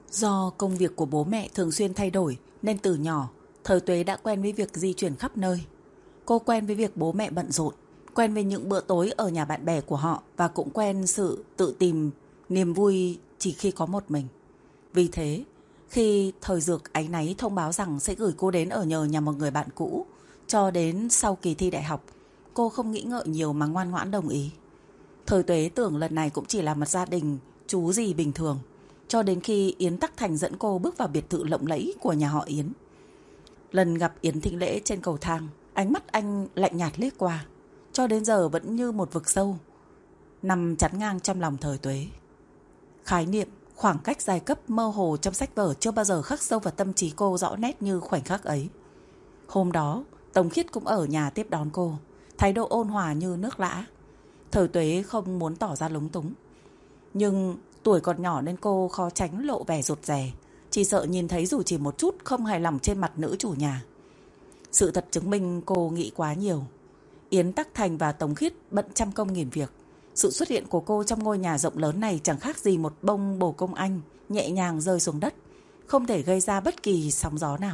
Do công việc của bố mẹ thường xuyên thay đổi nên từ nhỏ, Thời Tuế đã quen với việc di chuyển khắp nơi. Cô quen với việc bố mẹ bận rộn, quen với những bữa tối ở nhà bạn bè của họ và cũng quen sự tự tìm niềm vui chỉ khi có một mình. Vì thế, khi Thời Dược áy náy thông báo rằng sẽ gửi cô đến ở nhờ nhà một người bạn cũ, cho đến sau kỳ thi đại học, cô không nghĩ ngợi nhiều mà ngoan ngoãn đồng ý. Thời Tuế tưởng lần này cũng chỉ là một gia đình chú gì bình thường, cho đến khi Yến Tắc Thành dẫn cô bước vào biệt thự lộng lẫy của nhà họ Yến. Lần gặp Yến Thịnh Lễ trên cầu thang, ánh mắt anh lạnh nhạt liếc qua, cho đến giờ vẫn như một vực sâu nằm chắn ngang trong lòng Thời Tuế. Khái niệm khoảng cách giai cấp mơ hồ trong sách vở chưa bao giờ khắc sâu vào tâm trí cô rõ nét như khoảnh khắc ấy. Hôm đó, Tống Khiết cũng ở nhà tiếp đón cô, thái độ ôn hòa như nước lã. Thời Tuế không muốn tỏ ra lúng túng, nhưng tuổi còn nhỏ nên cô khó tránh lộ vẻ rụt rè, chỉ sợ nhìn thấy dù chỉ một chút không hài lòng trên mặt nữ chủ nhà. Sự thật chứng minh cô nghĩ quá nhiều. Yến Tắc Thành và Tống Khiết bận trăm công nghìn việc. Sự xuất hiện của cô trong ngôi nhà rộng lớn này chẳng khác gì một bông bồ công anh nhẹ nhàng rơi xuống đất, không thể gây ra bất kỳ sóng gió nào.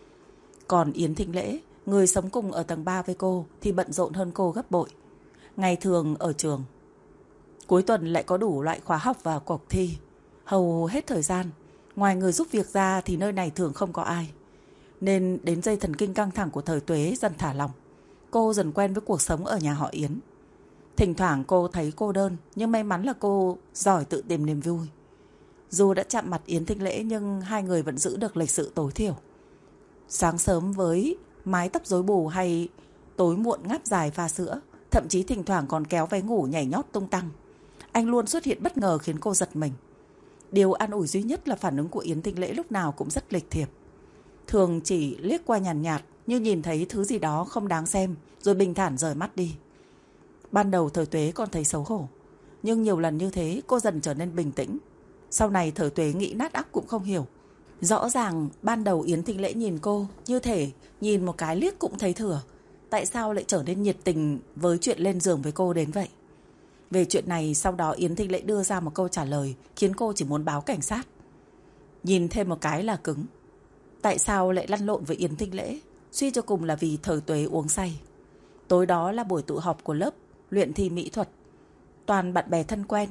Còn Yến Thịnh Lễ, người sống cùng ở tầng 3 với cô, thì bận rộn hơn cô gấp bội. Ngày thường ở trường, cuối tuần lại có đủ loại khóa học và cuộc thi. Hầu hết thời gian, ngoài người giúp việc ra thì nơi này thường không có ai. Nên đến dây thần kinh căng thẳng của Thời Tuế dần thả lỏng. Cô dần quen với cuộc sống ở nhà họ Yến. Thỉnh thoảng cô thấy cô đơn, nhưng may mắn là cô giỏi tự tìm niềm vui. Dù đã chạm mặt Yến Thịnh Lễ nhưng hai người vẫn giữ được lịch sự tối thiểu. Sáng sớm với mái tóc rối bù hay tối muộn ngáp dài pha sữa, thậm chí thỉnh thoảng còn kéo váy ngủ nhảy nhót tung tăng. Anh luôn xuất hiện bất ngờ khiến cô giật mình. Điều an ủi duy nhất là phản ứng của Yến Thịnh Lễ lúc nào cũng rất lịch thiệp. Thường chỉ liếc qua nhàn nhạt như nhìn thấy thứ gì đó không đáng xem, rồi bình thản rời mắt đi. Ban đầu Thời Tuế còn thấy xấu hổ, nhưng nhiều lần như thế cô dần trở nên bình tĩnh. Sau này Thời Tuế nghĩ nát óc cũng không hiểu. Rõ ràng ban đầu Yến Thịnh Lễ nhìn cô như thể nhìn một cái liếc cũng thấy thừa. Tại sao lại trở nên nhiệt tình với chuyện lên giường với cô đến vậy? Về chuyện này sau đó Yến Thịnh Lễ đưa ra một câu trả lời khiến cô chỉ muốn báo cảnh sát. Nhìn thêm một cái là cứng. Tại sao lại lăn lộn với Yến Thịnh Lễ? Suy cho cùng là vì Thời Tuế uống say. Tối đó là buổi tụ họp của lớp luyện thi mỹ thuật, toàn bạn bè thân quen.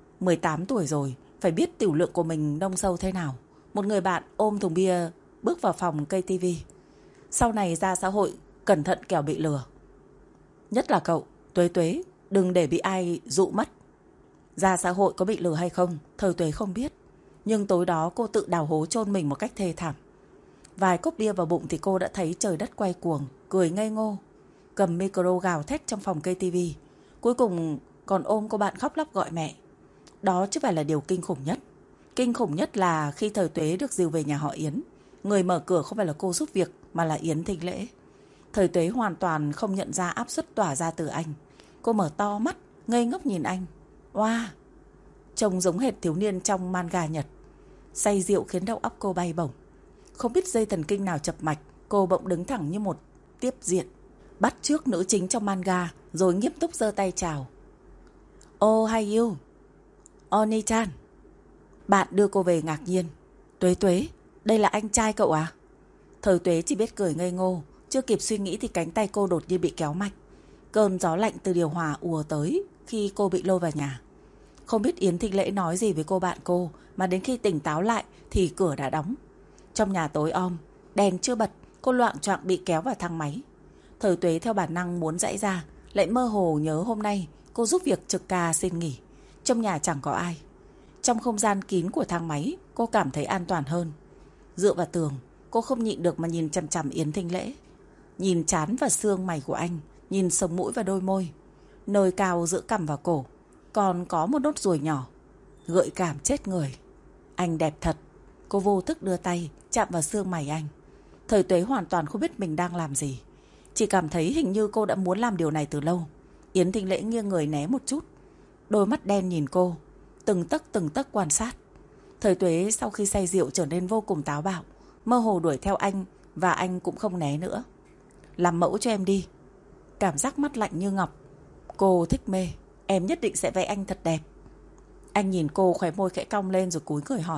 18 tuổi rồi, phải biết tiểu lượng của mình nông sâu thế nào. Một người bạn ôm thùng bia bước vào phòng cây tivi. Sau này ra xã hội cẩn thận kẻo bị lừa. Nhất là cậu, Tuế Tuế, đừng để bị ai dụ mất. Ra xã hội có bị lừa hay không, Thời Tuế không biết. Nhưng tối đó cô tự đào hố chôn mình một cách thê thảm. Vài cốc bia vào bụng thì cô đã thấy trời đất quay cuồng, cười ngây ngô, cầm micro gào thét trong phòng cây tivi. Cuối cùng còn ôm cô bạn khóc lóc gọi mẹ. Đó chứ phải là điều kinh khủng nhất. Kinh khủng nhất là khi Thời Tuế được dìu về nhà họ Yến, người mở cửa không phải là cô giúp việc mà là Yến Thịnh Lễ. Thời Tuế hoàn toàn không nhận ra áp suất tỏa ra từ anh. Cô mở to mắt, ngây ngốc nhìn anh. Wow, trông giống hệt thiếu niên trong manga Nhật. Say rượu khiến đầu óc cô bay bổng. Không biết dây thần kinh nào chập mạch, cô bỗng đứng thẳng như một tiếp diện, bắt chước nữ chính trong manga, rồi nghiêm túc giơ tay chào. Oh hi you, Oni-chan. Bạn đưa cô về ngạc nhiên. Tuế Tuế, đây là anh trai cậu à? Thời Tuế chỉ biết cười ngây ngô. Chưa kịp suy nghĩ thì cánh tay cô đột nhiên bị kéo mạnh. Cơn gió lạnh từ điều hòa ùa tới khi cô bị lôi vào nhà. Không biết Yến Thịnh Lễ nói gì với cô bạn cô, mà đến khi tỉnh táo lại thì cửa đã đóng. Trong nhà tối om, đèn chưa bật, cô loạng choạng bị kéo vào thang máy. Thời Tuế theo bản năng muốn giãy ra, lại mơ hồ nhớ hôm nay cô giúp việc trực ca xin nghỉ. Trong nhà chẳng có ai. Trong không gian kín của thang máy, cô cảm thấy an toàn hơn. Dựa vào tường, cô không nhịn được mà nhìn chằm chằm Yến Thịnh Lễ. Nhìn trán và xương mày của anh, nhìn sống mũi và đôi môi. Nơi cao giữa cằm và cổ, còn có một nốt ruồi nhỏ, gợi cảm chết người. Anh đẹp thật. Cô vô thức đưa tay chạm vào xương mày anh. Thời Tuế hoàn toàn không biết mình đang làm gì, chỉ cảm thấy hình như cô đã muốn làm điều này từ lâu. Yến Thịnh Lễ nghiêng người né một chút, đôi mắt đen nhìn cô, từng tấc quan sát. Thời Tuế sau khi say rượu trở nên vô cùng táo bạo, mơ hồ đuổi theo anh, và anh cũng không né nữa. Làm mẫu cho em đi. Cảm giác mắt lạnh như ngọc. Cô thích mê, em nhất định sẽ vẽ anh thật đẹp. Anh nhìn cô, khóe môi khẽ cong lên rồi cúi người hỏi.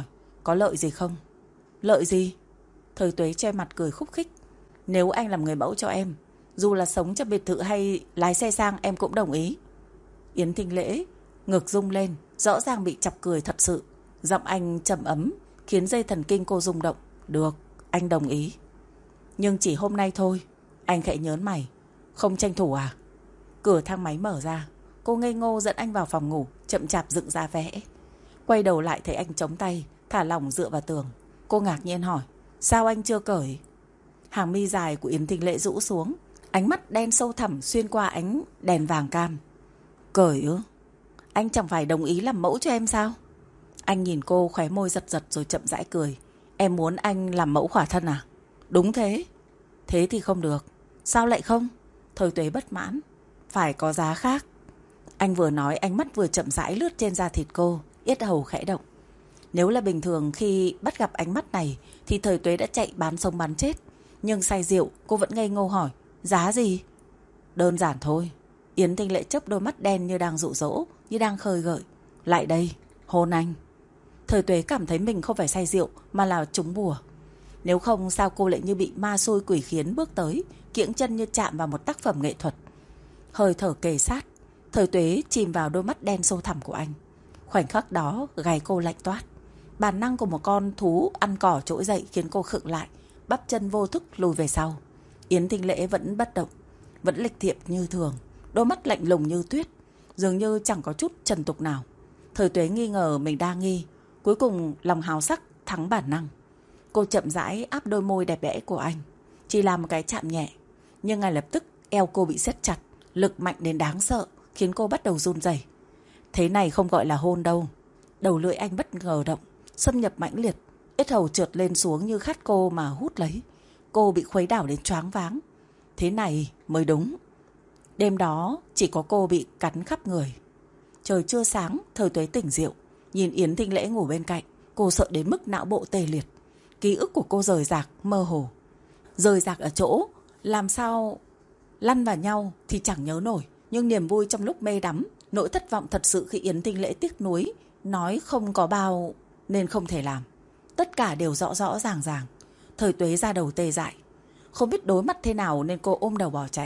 có lợi gì không? Lợi gì? Thời Tuế che mặt cười khúc khích. Nếu anh làm người mẫu cho em, dù là sống trong biệt thự hay lái xe sang em cũng đồng ý. Yến Thinh Lễ ngực rung lên, rõ ràng bị chọc cười thật sự. Giọng anh trầm ấm, khiến dây thần kinh cô rung động. Được, anh đồng ý. Nhưng chỉ hôm nay thôi. Anh khẽ nhớn mày. Không tranh thủ à? Cửa thang máy mở ra. Cô ngây ngô dẫn anh vào phòng ngủ, chậm chạp dựng ra vẽ. Quay đầu lại thấy anh chống tay, thả lỏng dựa vào tường. Cô ngạc nhiên hỏi, sao anh chưa cởi? Hàng mi dài của Yến Thinh Lễ rũ xuống, ánh mắt đen sâu thẳm xuyên qua ánh đèn vàng cam. Cởi ư? Anh chẳng phải đồng ý làm mẫu cho em sao? Anh nhìn cô, khóe môi giật giật rồi chậm rãi cười. Em muốn anh làm mẫu khỏa thân à? Đúng thế. Thế thì không được. Sao lại không? Thời Tuế bất mãn. Phải có giá khác. Anh vừa nói, ánh mắt vừa chậm rãi lướt trên da thịt cô, yết hầu khẽ động. Nếu là bình thường khi bắt gặp ánh mắt này thì Thời Tuế đã chạy bán sống bán chết. Nhưng say rượu, cô vẫn ngây ngô hỏi, giá gì? Đơn giản thôi. Yến Thinh Lễ chớp đôi mắt đen như đang dụ dỗ, như đang khơi gợi. Lại đây, hôn anh. Thời Tuế cảm thấy mình không phải say rượu mà là trúng bùa. Nếu không sao cô lại như bị ma xui quỷ khiến bước tới, kiễng chân như chạm vào một tác phẩm nghệ thuật. Hơi thở kề sát, Thời Tuế chìm vào đôi mắt đen sâu thẳm của anh. Khoảnh khắc đó gáy cô lạnh toát. Bản năng của một con thú ăn cỏ trỗi dậy khiến cô khựng lại, bắp chân vô thức lùi về sau. Yến Thinh Lễ vẫn bất động, vẫn lịch thiệp như thường, đôi mắt lạnh lùng như tuyết, dường như chẳng có chút trần tục nào. Thời Tuế nghi ngờ mình đa nghi, cuối cùng lòng háo sắc thắng bản năng. Cô chậm rãi áp đôi môi đẹp đẽ của anh, chỉ làm một cái chạm nhẹ, nhưng ngay lập tức eo cô bị siết chặt, lực mạnh đến đáng sợ, khiến cô bắt đầu run rẩy. Thế này không gọi là hôn đâu. Đầu lưỡi anh bất ngờ động, xâm nhập mãnh liệt, yết hầu trượt lên xuống như khát cô mà hút lấy. Cô bị khuấy đảo đến choáng váng. Thế này mới đúng. Đêm đó chỉ có cô bị cắn khắp người. Trời chưa sáng, Thời Tuế tỉnh rượu, nhìn Yến Thinh Lễ ngủ bên cạnh. Cô sợ đến mức não bộ tê liệt. Ký ức của cô rời rạc, mơ hồ. Rời rạc ở chỗ làm sao lăn vào nhau thì chẳng nhớ nổi. Nhưng niềm vui trong lúc mê đắm, nỗi thất vọng thật sự khi Yến Thinh Lễ tiếc nuối, nói không có bao nên không thể làm. Tất cả đều rõ rõ ràng ràng. Thời Tuế ra đầu tê dại, không biết đối mặt thế nào nên cô ôm đầu bỏ chạy.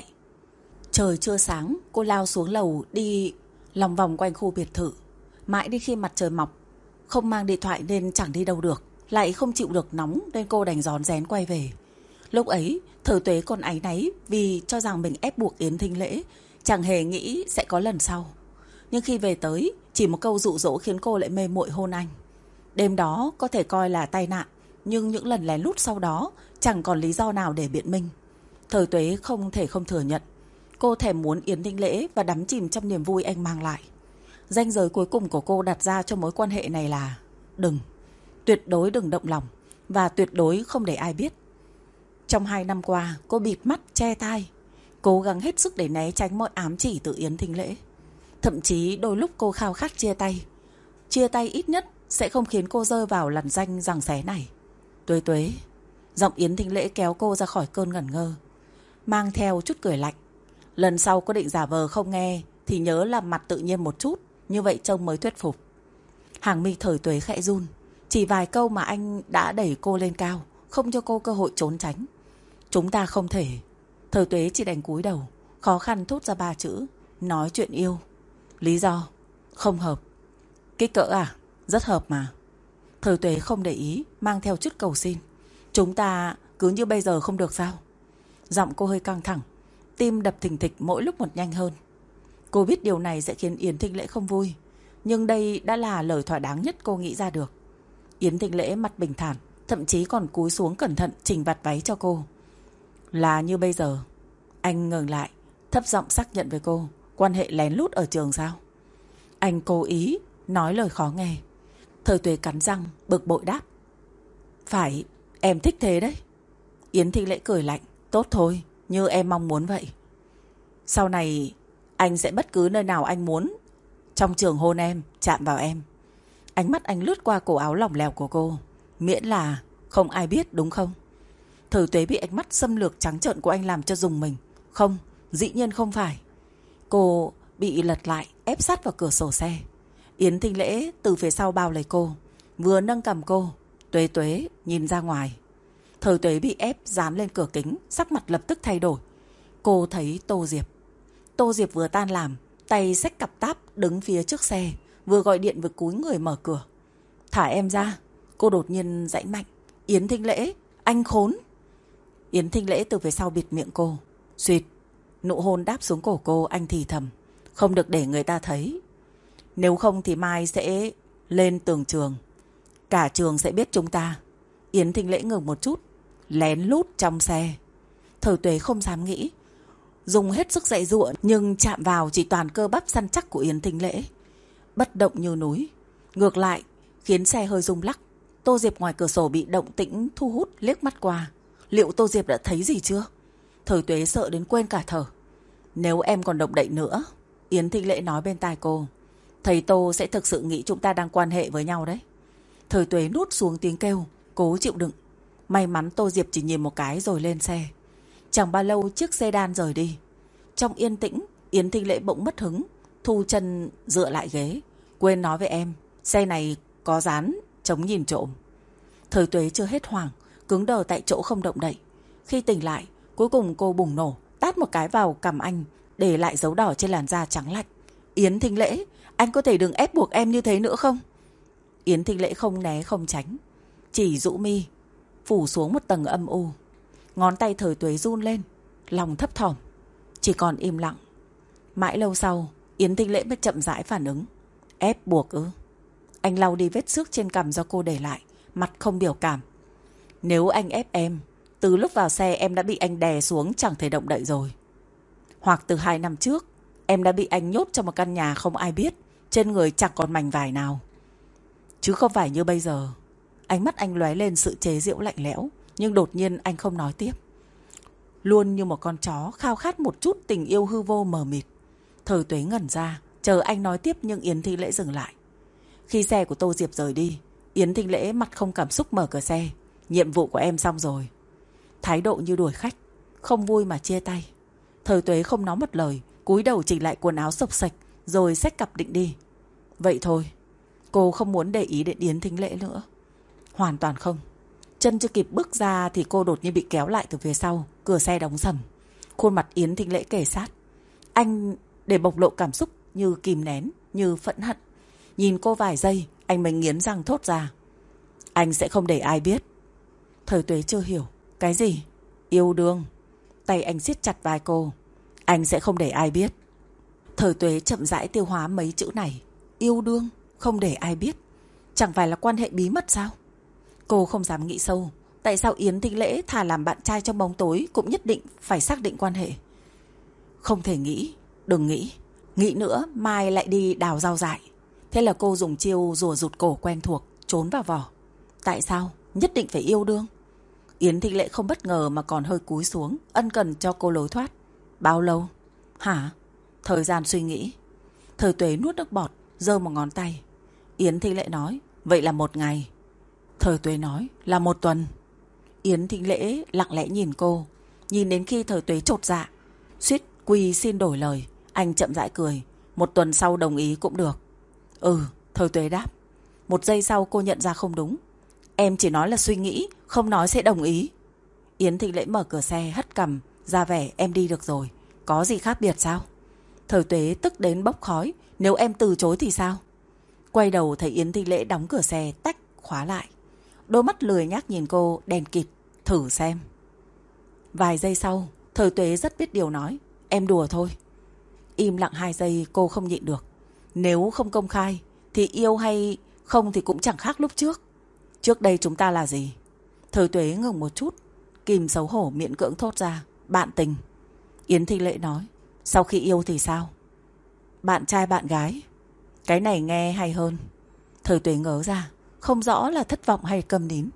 Trời chưa sáng, cô lao xuống lầu đi lòng vòng quanh khu biệt thự. Mãi đến khi mặt trời mọc, không mang điện thoại nên chẳng đi đâu được, lại không chịu được nóng nên cô đành rón rén quay về. Lúc ấy, Thời Tuế còn áy náy vì cho rằng mình ép buộc Yến Thinh Lễ, chẳng hề nghĩ sẽ có lần sau. Nhưng khi về tới, chỉ một câu dụ dỗ khiến cô lại mê muội hôn anh. Đêm đó có thể coi là tai nạn, nhưng những lần lén lút sau đó chẳng còn lý do nào để biện minh. Thời Tuế không thể không thừa nhận, cô thèm muốn Yến Thinh Lễ và đắm chìm trong niềm vui anh mang lại. Ranh giới cuối cùng của cô đặt ra cho mối quan hệ này là đừng, tuyệt đối đừng động lòng, và tuyệt đối không để ai biết. Trong 2 năm qua, cô bịt mắt che tai, cố gắng hết sức để né tránh mọi ám chỉ từ Yến Thinh Lễ. Thậm chí đôi lúc cô khao khát chia tay. Chia tay ít nhất sẽ không khiến cô rơi vào lằn ranh giằng xé này. Tuế Tuế. Giọng Yến Thinh Lễ kéo cô ra khỏi cơn ngẩn ngơ, mang theo chút cười lạnh. Lần sau có định giả vờ không nghe thì nhớ làm mặt tự nhiên một chút, như vậy trông mới thuyết phục. Hàng mi Thời Tuế khẽ run. Chỉ vài câu mà anh đã đẩy cô lên cao, không cho cô cơ hội trốn tránh. Chúng ta không thể. Thời Tuế chỉ đành cúi đầu, khó khăn thốt ra 3 chữ: nói chuyện yêu. Lý do? Không hợp. Kích cỡ à? Rất hợp mà. Thời Tuế không để ý, mang theo chút cầu xin. Chúng ta cứ như bây giờ không được sao? Giọng cô hơi căng thẳng, tim đập thình thịch mỗi lúc một nhanh hơn. Cô biết điều này sẽ khiến Yến Thinh Lễ không vui, nhưng đây đã là lời thỏa đáng nhất cô nghĩ ra được. Yến Thinh Lễ mặt bình thản, thậm chí còn cúi xuống cẩn thận chỉnh vạt váy cho cô. Là như bây giờ. Anh ngừng lại, thấp giọng xác nhận với cô. Quan hệ lén lút ở trường sao? Anh cố ý nói lời khó nghe. Thời Tuế cắn răng, bực bội đáp. Phải, em thích thế đấy. Yến Thinh Lễ cười lạnh. Tốt thôi, như em mong muốn vậy. Sau này anh sẽ bất cứ nơi nào anh muốn trong trường hôn em, chạm vào em. Ánh mắt anh lướt qua cổ áo lỏng lẻo của cô. Miễn là không ai biết, đúng không? Thời Tuế bị ánh mắt xâm lược trắng trợn của anh làm cho rùng mình. Không, dĩ nhiên không phải. Cô bị lật lại, ép sát vào cửa sổ xe. Yến Thinh Lễ từ phía sau bao lấy cô, vừa nâng cằm cô, Tuế Tuế nhìn ra ngoài. Thời Tuế bị ép dán lên cửa kính, sắc mặt lập tức thay đổi. Cô thấy Tô Diệp. Tô Diệp vừa tan làm, tay xách cặp táp đứng phía trước xe, vừa gọi điện vừa cúi người mở cửa. Thả em ra. Cô đột nhiên giãy mạnh. Yến Thinh Lễ, anh khốn. Yến Thinh Lễ từ phía sau bịt miệng cô. Xuyệt. Nụ hôn đáp xuống cổ cô, anh thì thầm. Không được để người ta thấy. Nếu không thì mai sẽ lên tường trường. Cả trường sẽ biết chúng ta. Yến Thinh Lễ ngừng một chút, lén lút trong xe. Thời Tuế không dám nghĩ, dùng hết sức dạy dụa, nhưng chạm vào chỉ toàn cơ bắp săn chắc của Yến Thinh Lễ, bất động như núi. Ngược lại khiến xe hơi rung lắc. Tô Diệp ngoài cửa sổ bị động tĩnh thu hút liếc mắt qua. Liệu Tô Diệp đã thấy gì chưa? Thời Tuế sợ đến quên cả thở. Nếu em còn động đậy nữa, Yến Thinh Lễ nói bên tai cô, thầy Tô sẽ thực sự nghĩ chúng ta đang quan hệ với nhau đấy. Thời Tuế nuốt xuống tiếng kêu, cố chịu đựng. May mắn Tô Diệp chỉ nhìn một cái rồi lên xe. Chẳng bao lâu chiếc sedan rời đi. Trong yên tĩnh, Yến Thinh Lễ bỗng mất hứng, thu chân dựa lại ghế. Quên nói với em, xe này có dán chống nhìn trộm. Thời Tuế chưa hết hoảng, cứng đờ tại chỗ không động đậy. Khi tỉnh lại, cuối cùng cô bùng nổ, tát một cái vào cằm anh, để lại dấu đỏ trên làn da trắng lạnh. Yến Thinh Lễ, anh có thể đừng ép buộc em như thế nữa không? Yến Thinh Lễ không né không tránh, chỉ rũ mi, phủ xuống một tầng âm u. Ngón tay Thời Tuế run lên, lòng thấp thỏm, chỉ còn im lặng. Mãi lâu sau, Yến Thinh Lễ mới chậm rãi phản ứng. Ép buộc ư? Anh lau đi vết xước trên cằm do cô để lại, mặt không biểu cảm. Nếu anh ép em, từ lúc vào xe em đã bị anh đè xuống chẳng thể động đậy rồi. Hoặc từ 2 năm trước, em đã bị anh nhốt trong một căn nhà không ai biết, trên người chẳng còn mảnh vải nào. Chứ không phải như bây giờ. Ánh mắt anh lóe lên sự chế giễu lạnh lẽo, nhưng đột nhiên anh không nói tiếp. Luôn như một con chó khao khát một chút tình yêu hư vô mờ mịt. Thời Tuế ngẩn ra, chờ anh nói tiếp, nhưng Yến Thinh Lễ dừng lại. Khi xe của Tô Diệp rời đi, Yến Thinh Lễ mặt không cảm xúc mở cửa xe. Nhiệm vụ của em xong rồi. Thái độ như đuổi khách, không vui mà chia tay. Thời Tuế không nói một lời, cúi đầu chỉnh lại quần áo xộc xạch, rồi xách cặp định đi. Vậy thôi. Cô không muốn để ý đến Yến Thinh Lễ nữa. Hoàn toàn không. Chân chưa kịp bước ra thì cô đột nhiên bị kéo lại từ phía sau. Cửa xe đóng sầm. Khuôn mặt Yến Thinh Lễ kề sát. Anh để bộc lộ cảm xúc như kìm nén, như phẫn hận. Nhìn cô vài giây, anh mới nghiến răng thốt ra. Anh sẽ không để ai biết. Thời Tuế chưa hiểu. Cái gì? Yêu đương. Tay anh siết chặt vai cô. Anh sẽ không để ai biết. Thời Tuế chậm rãi tiêu hóa mấy chữ này. Yêu đương, không để ai biết. Chẳng phải là quan hệ bí mật sao? Cô không dám nghĩ sâu. Tại sao Yến Thinh Lễ thà làm bạn trai trong bóng tối cũng nhất định phải xác định quan hệ? Không thể nghĩ. Đừng nghĩ. Nghĩ nữa mai lại đi đào rau dại. Thế là cô dùng chiêu rùa rụt cổ quen thuộc, trốn vào vỏ. Tại sao? Nhất định phải yêu đương. Yến Thinh Lễ không bất ngờ mà còn hơi cúi xuống, ân cần cho cô lối thoát. Bao lâu? Hả? Thời gian suy nghĩ. Thời Tuế nuốt nước bọt, giơ một ngón tay. Yến Thinh Lễ nói, vậy là 1 ngày. Thời Tuế nói, là 1 tuần. Yến Thinh Lễ lặng lẽ nhìn cô, nhìn đến khi Thời Tuế chột dạ, suýt quy xin đổi lời. Anh chậm rãi cười, 1 tuần sau đồng ý cũng được. Ừ, Thời Tuế đáp. 1 giây sau cô nhận ra không đúng. Em chỉ nói là suy nghĩ, không nói sẽ đồng ý. Yến Thinh Lễ mở cửa xe hất cằm, ra vẻ em đi được rồi. Có gì khác biệt sao? Thời Tuế tức đến bốc khói. Nếu em từ chối thì sao? Quay đầu thấy Yến Thinh Lễ đóng cửa xe tách khóa lại. Đôi mắt lười nhác nhìn cô, đèn kịt. Thử xem. Vài giây sau, Thời Tuế rất biết điều nói, em đùa thôi. Im lặng 2 giây cô không nhịn được. Nếu không công khai thì yêu hay không thì cũng chẳng khác lúc trước. Trước đây chúng ta là gì? Thời Tuế ngừng một chút, kìm xấu hổ miễn cưỡng thốt ra, bạn tình. Yến Thinh Lễ nói, sau khi yêu thì sao? Bạn trai bạn gái. Cái này nghe hay hơn. Thời Tuế ngớ ra, không rõ là thất vọng hay câm nín.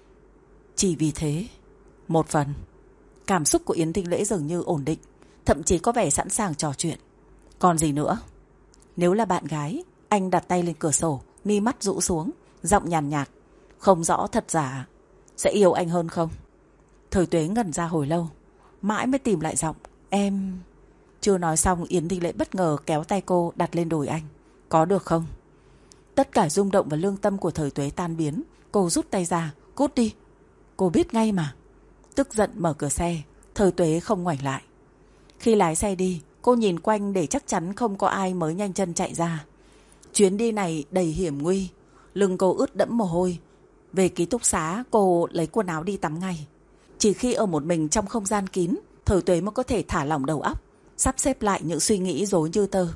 Chỉ vì thế. Một phần. Cảm xúc của Yến Thinh Lễ dường như ổn định, thậm chí có vẻ sẵn sàng trò chuyện. Còn gì nữa? Nếu là bạn gái, anh đặt tay lên cửa sổ, mi mắt rũ xuống, giọng nhàn nhạt, không rõ thật giả. Sẽ yêu anh hơn không? Thời Tuế ngẩn ra hồi lâu, mãi mới tìm lại giọng. Em... Chưa nói xong, Yến Thinh Lễ bất ngờ kéo tay cô đặt lên đùi anh. Có được không? Tất cả rung động và lương tâm của Thời Tuế tan biến Cô rút tay ra. Cút đi. Cô biết ngay mà. Tức giận mở cửa xe. Thời Tuế không ngoảnh lại. Khi lái xe đi, cô nhìn quanh để chắc chắn không có ai mới nhanh chân chạy ra. Chuyến đi này đầy hiểm nguy. Lưng cô ướt đẫm mồ hôi. Về ký túc xá, cô lấy quần áo đi tắm ngay. Chỉ khi ở một mình trong không gian kín, Thời Tuế mới có thể thả lỏng đầu óc, sắp xếp lại những suy nghĩ rối như tơ.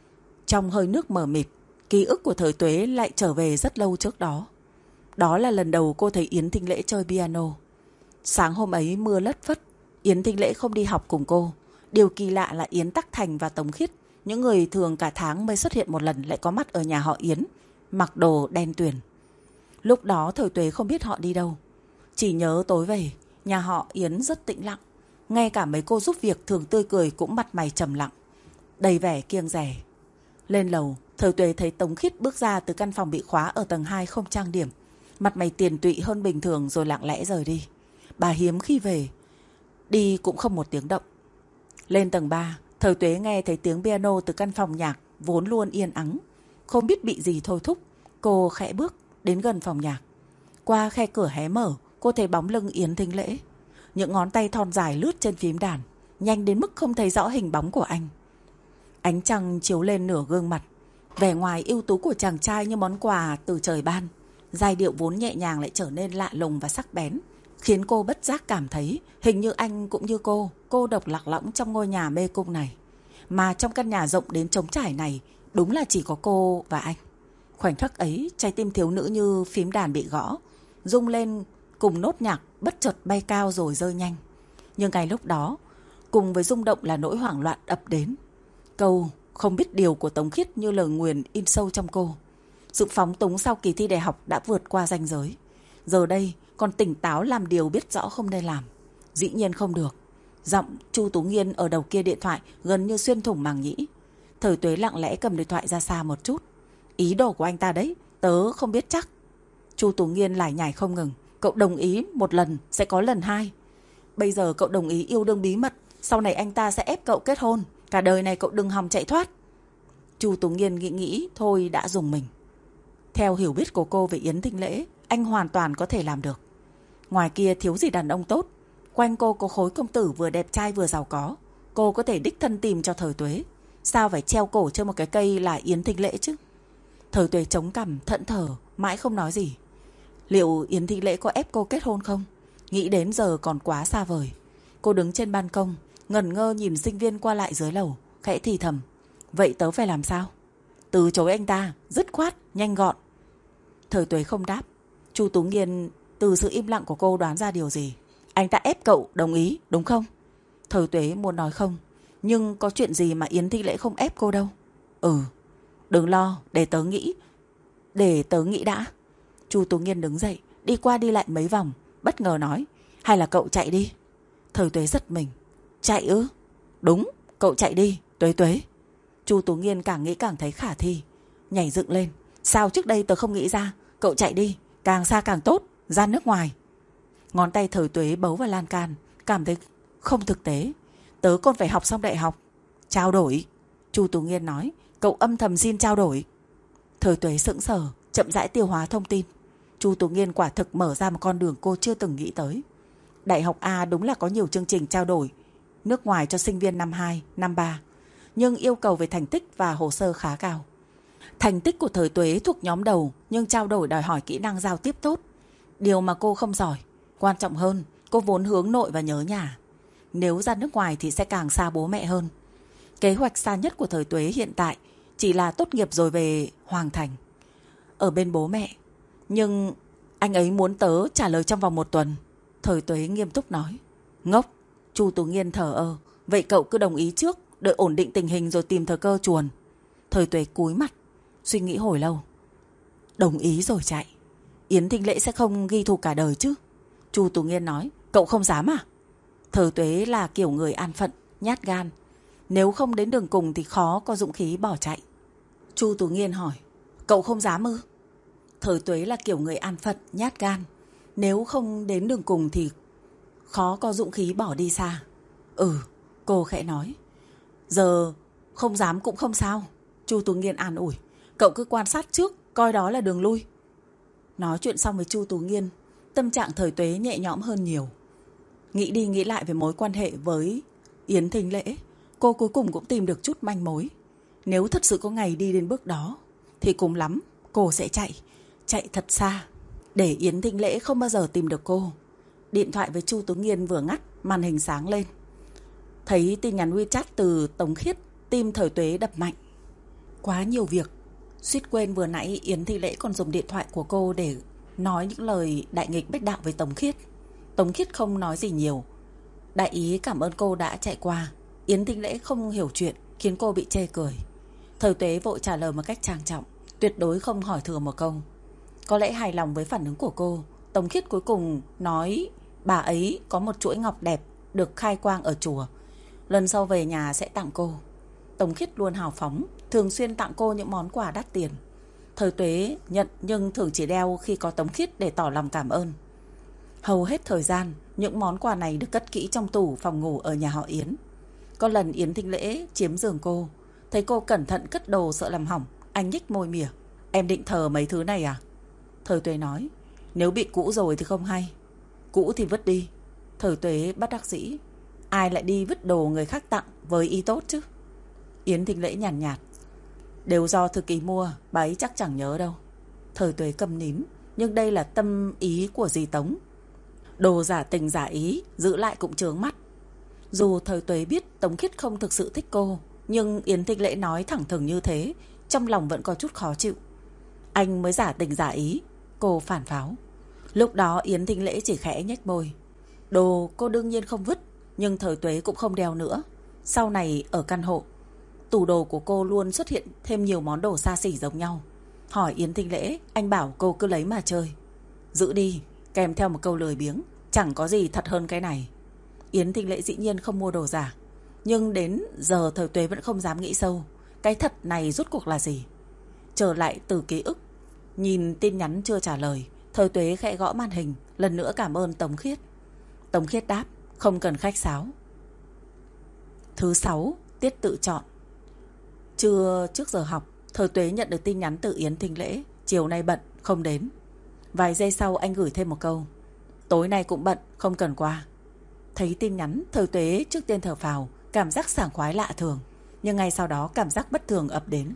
Trong hơi nước mờ mịt, ký ức của Thời Tuế lại trở về rất lâu trước đó. Đó là lần đầu cô thấy Yến Thinh Lễ chơi piano. Sáng hôm ấy mưa lất phất, Yến Thinh Lễ không đi học cùng cô. Điều kỳ lạ là Yến Tắc Thành và Tống Khiết, những người thường cả tháng mới xuất hiện một lần, lại có mặt ở nhà họ Yến, mặc đồ đen tuyền. Lúc đó Thời Tuế không biết họ đi đâu. Chỉ nhớ tối về, nhà họ Yến rất tĩnh lặng. Ngay cả mấy cô giúp việc thường tươi cười cũng mặt mày trầm lặng, đầy vẻ kiêng dè. Lên lầu, Thời Tuế thấy Tống Khiết bước ra từ căn phòng bị khóa ở tầng 2 không trang điểm. Mặt mày tiền tụy hơn bình thường rồi lặng lẽ rời đi. Bà hiếm khi về, đi cũng không một tiếng động. Lên tầng 3, Thời Tuế nghe thấy tiếng piano từ căn phòng nhạc vốn luôn yên ắng. Không biết bị gì thôi thúc, cô khẽ bước đến gần phòng nhạc. Qua khe cửa hé mở, cô thấy bóng lưng Yến Thinh Lễ. Những ngón tay thon dài lướt trên phím đàn, nhanh đến mức không thấy rõ hình bóng của anh. Ánh trăng chiếu lên nửa gương mặt. Vẻ ngoài ưu tú của chàng trai như món quà từ trời ban. Giai điệu vốn nhẹ nhàng lại trở nên lạ lùng và sắc bén, khiến cô bất giác cảm thấy hình như anh cũng như cô độc lạc lõng trong ngôi nhà mê cung này. Mà trong căn nhà rộng đến trống trải này, đúng là chỉ có cô và anh. Khoảnh khắc ấy, trái tim thiếu nữ như phím đàn bị gõ, rung lên cùng nốt nhạc bất chợt bay cao rồi rơi nhanh. Nhưng ngay lúc đó, cùng với rung động là nỗi hoảng loạn ập đến. Câu không biết điều của Tống Khiết như lời nguyền in sâu trong cô. Sự phóng túng sau kỳ thi đại học đã vượt qua ranh giới. Giờ đây còn tỉnh táo làm điều biết rõ không nên làm. Dĩ nhiên không được. Giọng Chu Tú Nghiên ở đầu kia điện thoại gần như xuyên thủng màng nhĩ. Thời Tuế lặng lẽ cầm điện thoại ra xa một chút. Ý đồ của anh ta đấy, tớ không biết chắc. Chu Tú Nghiên lải nhải không ngừng. Cậu đồng ý một lần sẽ có lần hai. Bây giờ cậu đồng ý yêu đương bí mật, sau này anh ta sẽ ép cậu kết hôn. Cả đời này cậu đừng hòng chạy thoát. Chu Tú Nghiên nghĩ thôi đã dùng mình. Theo hiểu biết của cô về Yến Thinh Lễ, anh hoàn toàn có thể làm được. Ngoài kia thiếu gì đàn ông tốt. Quanh cô có khối công tử vừa đẹp trai vừa giàu có. Cô có thể đích thân tìm cho Thời Tuế. Sao phải treo cổ trên một cái cây là Yến Thinh Lễ chứ? Thời Tuế chống cằm thẫn thờ, mãi không nói gì. Liệu Yến Thinh Lễ có ép cô kết hôn không? Nghĩ đến giờ còn quá xa vời. Cô đứng trên ban công, ngẩn ngơ nhìn sinh viên qua lại dưới lầu, khẽ thì thầm. Vậy tớ phải làm sao? Từ chối anh ta, dứt khoát, nhanh gọn. Thời Tuế không đáp. Chu Tú Nghiên từ sự im lặng của cô đoán ra điều gì. Anh ta ép cậu đồng ý, đúng không? Thời Tuế muốn nói không. Nhưng có chuyện gì mà Yến Thinh Lễ không ép cô đâu. Đừng lo, để tớ nghĩ. Để tớ nghĩ đã. Chu Tú Nghiên đứng dậy, đi qua đi lại mấy vòng, bất ngờ nói. Hay là cậu chạy đi? Thời Tuế giật mình. Chạy ư? Đúng, cậu chạy đi, Tuế Tuế. Chu Tú Nghiên càng nghĩ càng thấy khả thi, nhảy dựng lên. Sao trước đây tớ không nghĩ ra? Cậu chạy đi, càng xa càng tốt, ra nước ngoài. Ngón tay Thời Tuế bấu vào lan can, cảm thấy không thực tế. Tớ còn phải học xong đại học. Trao đổi. Chu Tú Nghiên nói. Cậu âm thầm xin trao đổi. Thời Tuế sững sờ, chậm rãi tiêu hóa thông tin. Chu Tú Nghiên quả thực mở ra một con đường cô chưa từng nghĩ tới. Đại học A đúng là có nhiều chương trình trao đổi nước ngoài cho sinh viên năm 2, năm 3, nhưng yêu cầu về thành tích và hồ sơ khá cao. Thành tích của Thời Tuế thuộc nhóm đầu, nhưng trao đổi đòi hỏi kỹ năng giao tiếp tốt, điều mà cô không giỏi. Quan trọng hơn, cô vốn hướng nội và nhớ nhà. Nếu ra nước ngoài thì sẽ càng xa bố mẹ hơn. Kế hoạch xa nhất của Thời Tuế hiện tại chỉ là tốt nghiệp rồi về Hoàng Thành, ở bên bố mẹ. Nhưng anh ấy muốn tớ trả lời trong vòng 1 tuần. Thời Tuế nghiêm túc nói. Ngốc. Chu Tú Nghiên thờ ơ. Vậy cậu cứ đồng ý trước, đợi ổn định tình hình rồi tìm thời cơ chuồn. Thời Tuế cúi mặt, suy nghĩ hồi lâu. Đồng ý rồi chạy. Yến Thinh Lễ sẽ không ghi thù cả đời chứ? Chu Tú Nghiên nói. Cậu không dám à? Thời Tuế là kiểu người an phận, nhát gan. Nếu không đến đường cùng thì khó có dũng khí bỏ chạy. Chu Tú Nghiên hỏi. Cậu không dám ư? Thời Tuế là kiểu người an phận, nhát gan. Nếu không đến đường cùng thì khó có dũng khí bỏ đi xa. Cô khẽ nói. Giờ không dám cũng không sao. Chu Tú Nghiên an ủi. Cậu cứ quan sát trước, coi đó là đường lui. Nói chuyện xong với Chu Tú Nghiên, tâm trạng Thời Tuế nhẹ nhõm hơn nhiều. Nghĩ đi nghĩ lại về mối quan hệ với Yến Thính Lễ, cô cuối cùng cũng tìm được chút manh mối. Nếu thật sự có ngày đi đến bước đó, thì cùng lắm cô sẽ chạy thật xa, để Yến Thính Lễ không bao giờ tìm được cô. Điện thoại với Chu Tú Nghiên vừa ngắt, màn hình sáng lên. Thấy tin nhắn WeChat từ Tống Khiết, tim Thời Tuế đập mạnh. Quá nhiều việc, suýt quên vừa nãy Yến Thính Lễ còn dùng điện thoại của cô để nói những lời đại nghịch bách đạo với Tống Khiết. Tống Khiết không nói gì nhiều, đại ý cảm ơn cô đã chạy qua. Yến Thính Lễ không hiểu chuyện, khiến cô bị chê cười. Thời Tuế vội trả lời một cách trang trọng, tuyệt đối không hỏi thừa một câu. Có lẽ hài lòng với phản ứng của cô, Tống Khiết cuối cùng nói bà ấy có một chuỗi ngọc đẹp được khai quang ở chùa, lần sau về nhà sẽ tặng cô. Tống Khiết luôn hào phóng, thường xuyên tặng cô những món quà đắt tiền. Thời Tuế nhận nhưng thường chỉ đeo khi có Tống Khiết để tỏ lòng cảm ơn. Hầu hết thời gian, những món quà này được cất kỹ trong tủ phòng ngủ ở nhà họ Yến. Có lần Yến Thính Lễ chiếm giường cô, thấy cô cẩn thận cất đồ sợ làm hỏng, anh nhếch môi mỉa. Em định thờ mấy thứ này à? Thời Tuế nói, nếu bị cũ rồi thì không hay. Cũ thì vứt đi. Thời Tuế bất đắc dĩ, ai lại đi vứt đồ người khác tặng với ý tốt chứ? Yến Thính Lễ nhàn nhạt, đều do thư ký mua, bà ấy chắc chẳng nhớ đâu. Thời Tuế câm nín, nhưng đây là tâm ý của dì Tống. Đồ giả tình giả ý, giữ lại cũng chướng mắt. Dù Thời Tuế biết Tống Khiết không thực sự thích cô, nhưng Yến Thính Lễ nói thẳng thừng như thế, trong lòng vẫn có chút khó chịu. Anh mới giả tình giả ý, cô phản pháo. Lúc đó Yến Thính Lễ chỉ khẽ nhếch môi. Đồ cô đương nhiên không vứt, nhưng Thời Tuế cũng không đeo nữa. Sau này ở căn hộ, tủ đồ của cô luôn xuất hiện thêm nhiều món đồ xa xỉ giống nhau. Hỏi Yến Thính Lễ, anh bảo cô cứ lấy mà chơi. Giữ đi, kèm theo một câu lười biếng, chẳng có gì thật hơn cái này. Yến Thính Lễ dĩ nhiên không mua đồ giả, nhưng đến giờ Thời Tuế vẫn không dám nghĩ sâu, cái thật này rốt cuộc là gì. Trở lại từ ký ức, nhìn tin nhắn chưa trả lời, Thời Tuế khẽ gõ màn hình, lần nữa cảm ơn Tống Khiết. Tống Khiết đáp, không cần khách sáo. Thứ 6, tiết tự chọn. Trưa trước giờ học, Thời Tuế nhận được tin nhắn từ Yến Thính Lễ, chiều nay bận, không đến. Vài giây sau anh gửi thêm một câu, tối nay cũng bận, không cần qua. Thấy tin nhắn, Thời Tuế trước tiên thở phào, cảm giác sảng khoái lạ thường. Nhưng ngay sau đó cảm giác bất thường ập đến.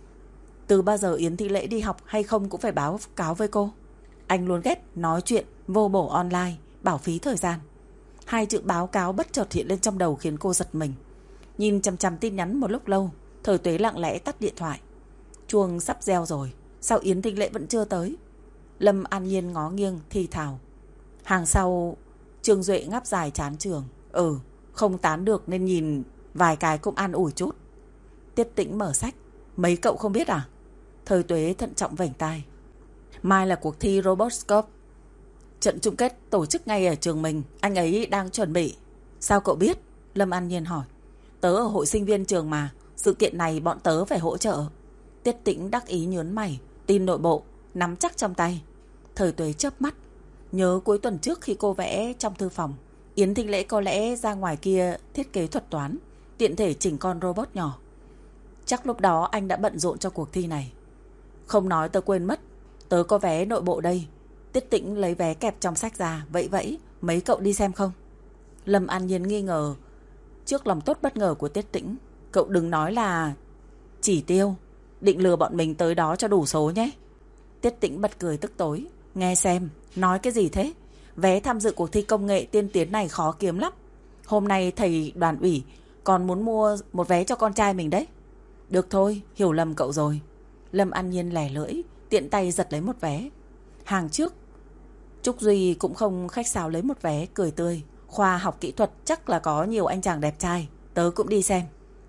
Từ bao giờ Yến Thính Lễ đi học hay không cũng phải báo cáo với cô. Anh luôn ghét nói chuyện vô bổ online, bảo phí thời gian. Hai chữ báo cáo bất chợt hiện lên trong đầu khiến cô giật mình. Nhìn chằm chằm tin nhắn một lúc lâu, Thời Tuế lặng lẽ tắt điện thoại. Chuông sắp reo rồi, sao Yến Thính Lễ vẫn chưa tới? Lâm An Nhiên ngó nghiêng thì thào. Hàng sau, Trương Duệ ngáp dài chán trường. Không tán được nên nhìn vài cái cũng an ủi chút. Tiết Tĩnh mở sách. Mấy cậu không biết à? Thời Tuế thận trọng vểnh tai. Mai là cuộc thi Roboscope. Trận chung kết tổ chức ngay ở trường mình, anh ấy đang chuẩn bị. Sao cậu biết? Lâm An Nhiên hỏi. Tớ ở hội sinh viên trường mà, sự kiện này bọn tớ phải hỗ trợ. Tiết Tĩnh đắc ý nhớn mày, tin nội bộ, nắm chắc trong tay. Thời Tuế chớp mắt, nhớ cuối tuần trước khi cô vẽ trong thư phòng, Yến Thính Lễ có lẽ ra ngoài kia thiết kế thuật toán, tiện thể chỉnh con robot nhỏ. Chắc lúc đó anh đã bận rộn cho cuộc thi này. Không nói tớ quên mất, tớ có vé nội bộ đây. Tiết Tĩnh lấy vé kẹp trong sách ra, vẫy, mấy cậu đi xem không? Lâm An Nhiên nghi ngờ trước lòng tốt bất ngờ của Tiết Tĩnh. Cậu đừng nói là chỉ tiêu, định lừa bọn mình tới đó cho đủ số nhé. Tiết Tĩnh bật cười tức tối. Nghe xem, nói cái gì thế? Vé tham dự cuộc thi công nghệ tiên tiến này khó kiếm lắm. Hôm nay thầy đoàn ủy còn muốn mua một vé cho con trai mình đấy. Được thôi, hiểu lầm cậu rồi. Lâm An Nhiên lẻ lưỡi, tiện tay giật lấy một vé. Hàng trước, Trúc Duy cũng không khách sáo lấy một vé, cười tươi. Khoa học kỹ thuật chắc là có nhiều anh chàng đẹp trai, tớ cũng đi xem.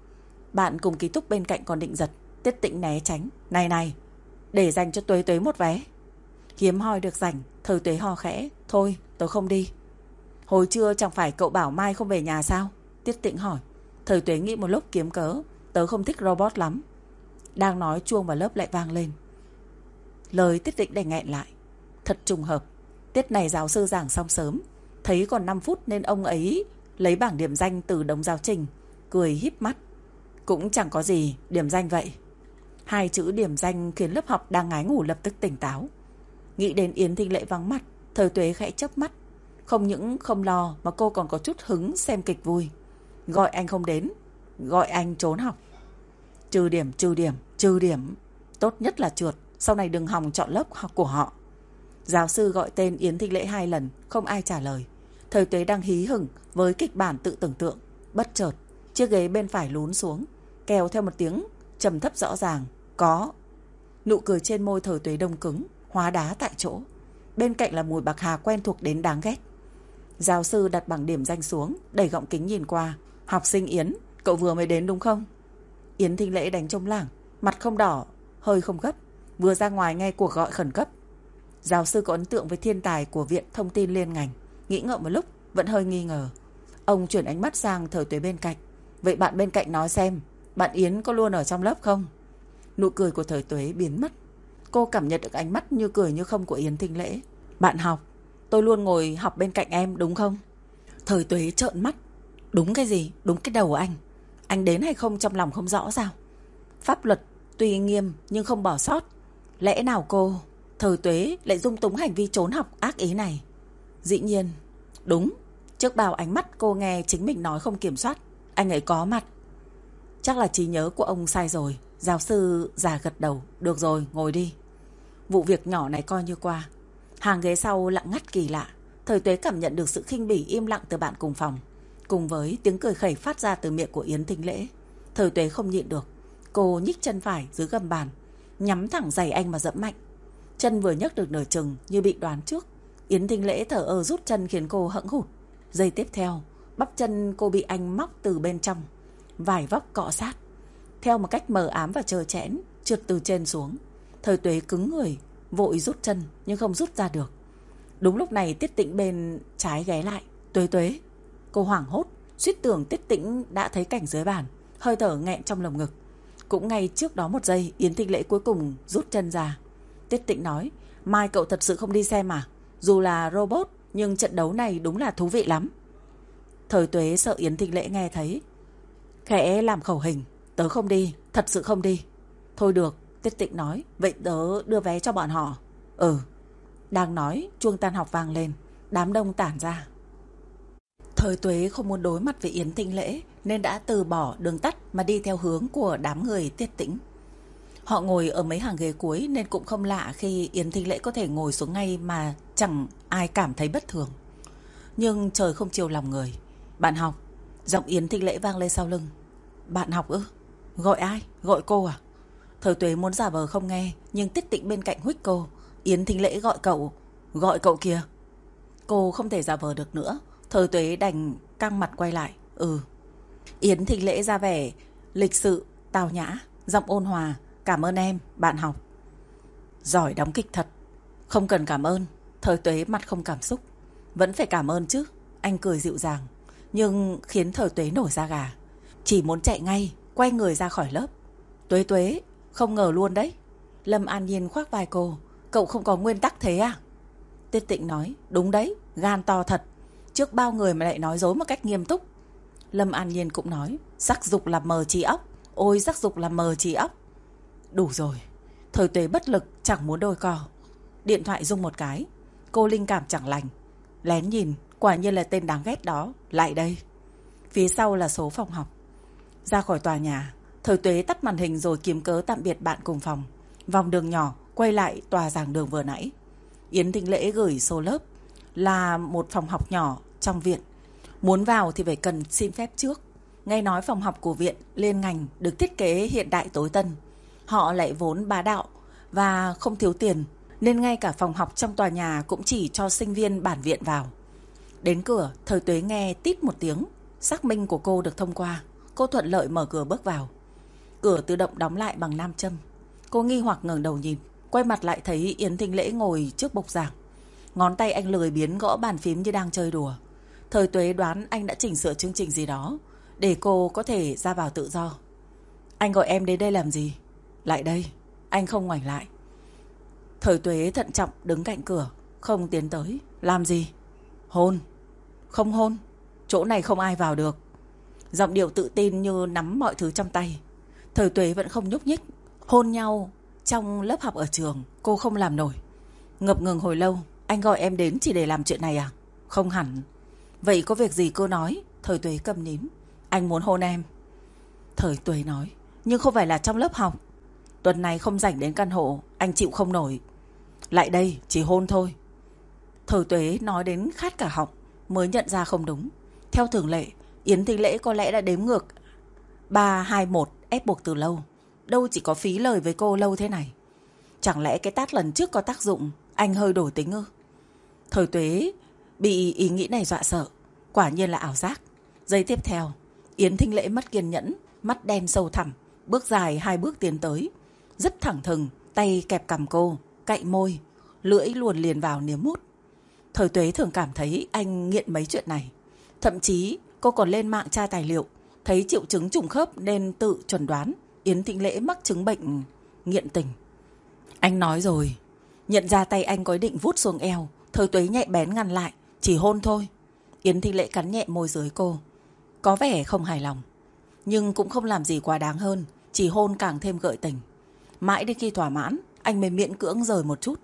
Bạn cùng ký túc bên cạnh còn định giật, Tiết Tĩnh né tránh. Này, để dành cho Tuế Tuế một vé. Hiếm hoi được rảnh, Thời Tuế ho khẽ. Thôi, tớ không đi. Hồi trưa chẳng phải cậu bảo mai không về nhà sao? Tiết Tĩnh hỏi. Thời Tuế nghĩ một lúc kiếm cớ. Tớ không thích robot lắm. Đang nói chuông vào lớp lại vang lên. Lời Tiết Tĩnh đành nghẹn lại. Thật trùng hợp, tiết này giáo sư giảng xong sớm, thấy còn 5 phút nên ông ấy lấy bảng điểm danh từ đống giáo trình, cười híp mắt. Cũng chẳng có gì, điểm danh vậy. Hai chữ điểm danh khiến lớp học đang ngái ngủ lập tức tỉnh táo. Nghĩ đến Yến Thinh Lễ vắng mặt, Thời Tuế khẽ chớp mắt. Không những không lo mà cô còn có chút hứng xem kịch vui. Gọi anh không đến, gọi anh trốn học. Trừ điểm, trừ điểm, trừ điểm. Tốt nhất là trượt, sau này đừng hòng chọn lớp học của họ. Giáo sư gọi tên Yến Thinh Lễ 2 lần, không ai trả lời. Thời Tuế đang hí hửng với kịch bản tự tưởng tượng. Bất chợt, chiếc ghế bên phải lún xuống, kèo theo một tiếng trầm thấp rõ ràng. Có. Nụ cười trên môi Thời Tuế đông cứng, hóa đá tại chỗ. Bên cạnh là mùi bạc hà quen thuộc đến đáng ghét. Giáo sư đặt bảng điểm danh xuống, đẩy gọng kính nhìn qua. Học sinh Yến, cậu vừa mới đến đúng không? Yến Thinh Lễ đánh trống lảng, mặt không đỏ, hơi không gấp. Vừa ra ngoài nghe cuộc gọi khẩn cấp. Giáo sư có ấn tượng với thiên tài của Viện Thông tin liên ngành. Nghĩ ngợi một lúc, vẫn hơi nghi ngờ. Ông chuyển ánh mắt sang Thời Tuế bên cạnh. Vậy bạn bên cạnh nói xem, bạn Yến có luôn ở trong lớp không? Nụ cười của Thời Tuế biến mất. Cô cảm nhận được ánh mắt như cười như không của Yến Thinh Lễ. Bạn học, tôi luôn ngồi học bên cạnh em đúng không? Thời Tuế trợn mắt. Đúng cái gì? Đúng cái đầu anh. Anh đến hay không trong lòng không rõ sao? Pháp luật tuy nghiêm nhưng không bỏ sót. Lẽ nào cô, Thời Tuế, lại dung túng hành vi trốn học ác ý này? Dĩ nhiên. Đúng. Trước bao ánh mắt cô nghe chính mình nói không kiểm soát. Anh ấy có mặt. Chắc là trí nhớ của ông sai rồi. Giáo sư già gật đầu. Được rồi, ngồi đi. Vụ việc nhỏ này coi như qua. Hàng ghế sau lặng ngắt kỳ lạ. Thời Tuế cảm nhận được sự khinh bỉ im lặng từ bạn cùng phòng, cùng với tiếng cười khẩy phát ra từ miệng của Yến Thinh Lễ. Thời Tuế không nhịn được. Cô nhích chân phải dưới gầm bàn, nhắm thẳng giày anh mà dẫm mạnh. Chân vừa nhấc được nửa chừng như bị đoán trước. Yến Thinh Lễ thở ơ rút chân khiến cô hẫng hụt. Giây tiếp theo, bắp chân cô bị anh móc từ bên trong. Vải vóc cọ sát theo một cách mờ ám và trơ trẽn, trượt từ trên xuống. Thời Tuế cứng người, vội rút chân nhưng không rút ra được. Đúng lúc này Tiết Tĩnh bên trái ghé lại. Tuế Tuế. Cô hoảng hốt, suýt tưởng Tiết Tĩnh đã thấy cảnh dưới bàn, hơi thở nghẹn trong lồng ngực. Cũng ngay trước đó một giây, Yến Thinh Lễ cuối cùng rút chân ra. Tiết Tĩnh nói, mai cậu thật sự không đi xem à? Dù là robot nhưng trận đấu này đúng là thú vị lắm. Thời Tuế sợ Yến Thinh Lễ nghe thấy, khẽ làm khẩu hình. Tớ không đi, thật sự không đi. Thôi được, Tiết Tĩnh nói, vậy tớ đưa vé cho bọn họ. Ừ. Đang nói, chuông tan học vang lên, đám đông tản ra. Thời Tuế không muốn đối mặt với Yến Thinh Lễ nên đã từ bỏ đường tắt mà đi theo hướng của đám người Tiết Tĩnh. Họ ngồi ở mấy hàng ghế cuối nên cũng không lạ khi Yến Thinh Lễ có thể ngồi xuống ngay mà chẳng ai cảm thấy bất thường. Nhưng trời không chiều lòng người. Bạn học. Giọng Yến Thinh Lễ vang lên sau lưng. Bạn học ư? Gọi ai? Gọi cô à? Thời Tuế muốn giả vờ không nghe, nhưng Tiết Tĩnh bên cạnh huých cô. Yến Thinh Lễ gọi cậu. Gọi cậu kìa. Cô không thể giả vờ được nữa. Thời Tuế đành căng mặt quay lại. Ừ. Yến Thinh Lễ ra vẻ lịch sự, tào nhã, giọng ôn hòa. Cảm ơn em, bạn học. Giỏi đóng kịch thật. Không cần cảm ơn. Thời Tuế mặt không cảm xúc. Vẫn phải cảm ơn chứ. Anh cười dịu dàng, nhưng khiến Thời Tuế nổi da gà. Chỉ muốn chạy ngay, quay người ra khỏi lớp. Tuế Tuế, không ngờ luôn đấy. Lâm An Nhiên khoác vai cô. Cậu không có nguyên tắc thế à? Tiết Tĩnh nói, đúng đấy, gan to thật. Trước bao người mà lại nói dối một cách nghiêm túc. Lâm An Nhiên cũng nói, sắc dục làm mờ trí óc. Ôi sắc dục làm mờ trí óc. Đủ rồi. Thời Tuế bất lực, chẳng muốn đôi co. Điện thoại rung một cái. Cô linh cảm chẳng lành. Lén nhìn, quả nhiên là tên đáng ghét đó. Lại đây. Phía sau là số phòng học. Ra khỏi tòa nhà, Thời Tuế tắt màn hình rồi kiếm cớ tạm biệt bạn cùng phòng. Vòng đường nhỏ, quay lại tòa giảng đường vừa nãy. Yến Thinh Lễ gửi số lớp là một phòng học nhỏ trong viện. Muốn vào thì phải cần xin phép trước. Nghe nói phòng học của viện liên ngành được thiết kế hiện đại tối tân. Họ lại vốn bá đạo và không thiếu tiền, nên ngay cả phòng học trong tòa nhà cũng chỉ cho sinh viên bản viện vào. Đến cửa, Thời Tuế nghe tít một tiếng. Xác minh của cô được thông qua. Cô thuận lợi mở cửa bước vào. Cửa tự động đóng lại bằng nam châm. Cô nghi hoặc ngẩng đầu nhìn, quay mặt lại thấy Yến Thinh Lễ ngồi trước bục giảng. Ngón tay anh lười biếng gõ bàn phím như đang chơi đùa. Thời Tuế đoán anh đã chỉnh sửa chương trình gì đó để cô có thể ra vào tự do. Anh gọi em đến đây làm gì? Lại đây. Anh không ngoảnh lại. Thời Tuế thận trọng đứng cạnh cửa, không tiến tới. Làm gì? Hôn. Không hôn. Chỗ này không ai vào được. Giọng điệu tự tin như nắm mọi thứ trong tay. Thời Tuế vẫn không nhúc nhích. Hôn nhau trong lớp học ở trường cô không làm nổi. Ngập ngừng hồi lâu. Anh gọi em đến chỉ để làm chuyện này à? Không hẳn. Vậy có việc gì cô nói. Thời Tuế cầm nín. Anh muốn hôn em. Thời Tuế nói. Nhưng không phải là trong lớp học. Tuần này không rảnh đến căn hộ. Anh chịu không nổi. Lại đây chỉ hôn thôi. Thời Tuế nói đến khát cả họng. Mới nhận ra không đúng. Theo thường lệ, Yến Thính Lễ có lẽ đã đếm ngược 3, 2, 1 ép buộc từ lâu. Đâu chỉ có phí lời với cô lâu thế này. Chẳng lẽ cái tát lần trước có tác dụng. Anh hơi đổi tính ư? Thời Tuế bị ý nghĩ này dọa sợ. Quả nhiên là ảo giác. Giây tiếp theo, Yến Thính Lễ mất kiên nhẫn, mắt đen sâu thẳm, bước dài 2 bước tiến tới, rất thẳng thừng, tay kẹp cằm cô, cạy môi, lưỡi luồn liền vào niếm mút. Thời Tuế thường cảm thấy anh nghiện mấy chuyện này. Thậm chí cô còn lên mạng tra tài liệu, thấy triệu chứng trùng khớp nên tự chuẩn đoán Yến Thính Lễ mắc chứng bệnh nghiện tình. Anh nói rồi. Nhận ra tay anh có ý định vút xuống eo, Thời Tuế nhạy bén ngăn lại. Chỉ hôn thôi. Yến Thính Lễ cắn nhẹ môi dưới cô, có vẻ không hài lòng, nhưng cũng không làm gì quá đáng hơn. Chỉ hôn càng thêm gợi tình. Mãi đến khi thỏa mãn, anh mới miễn cưỡng rời một chút.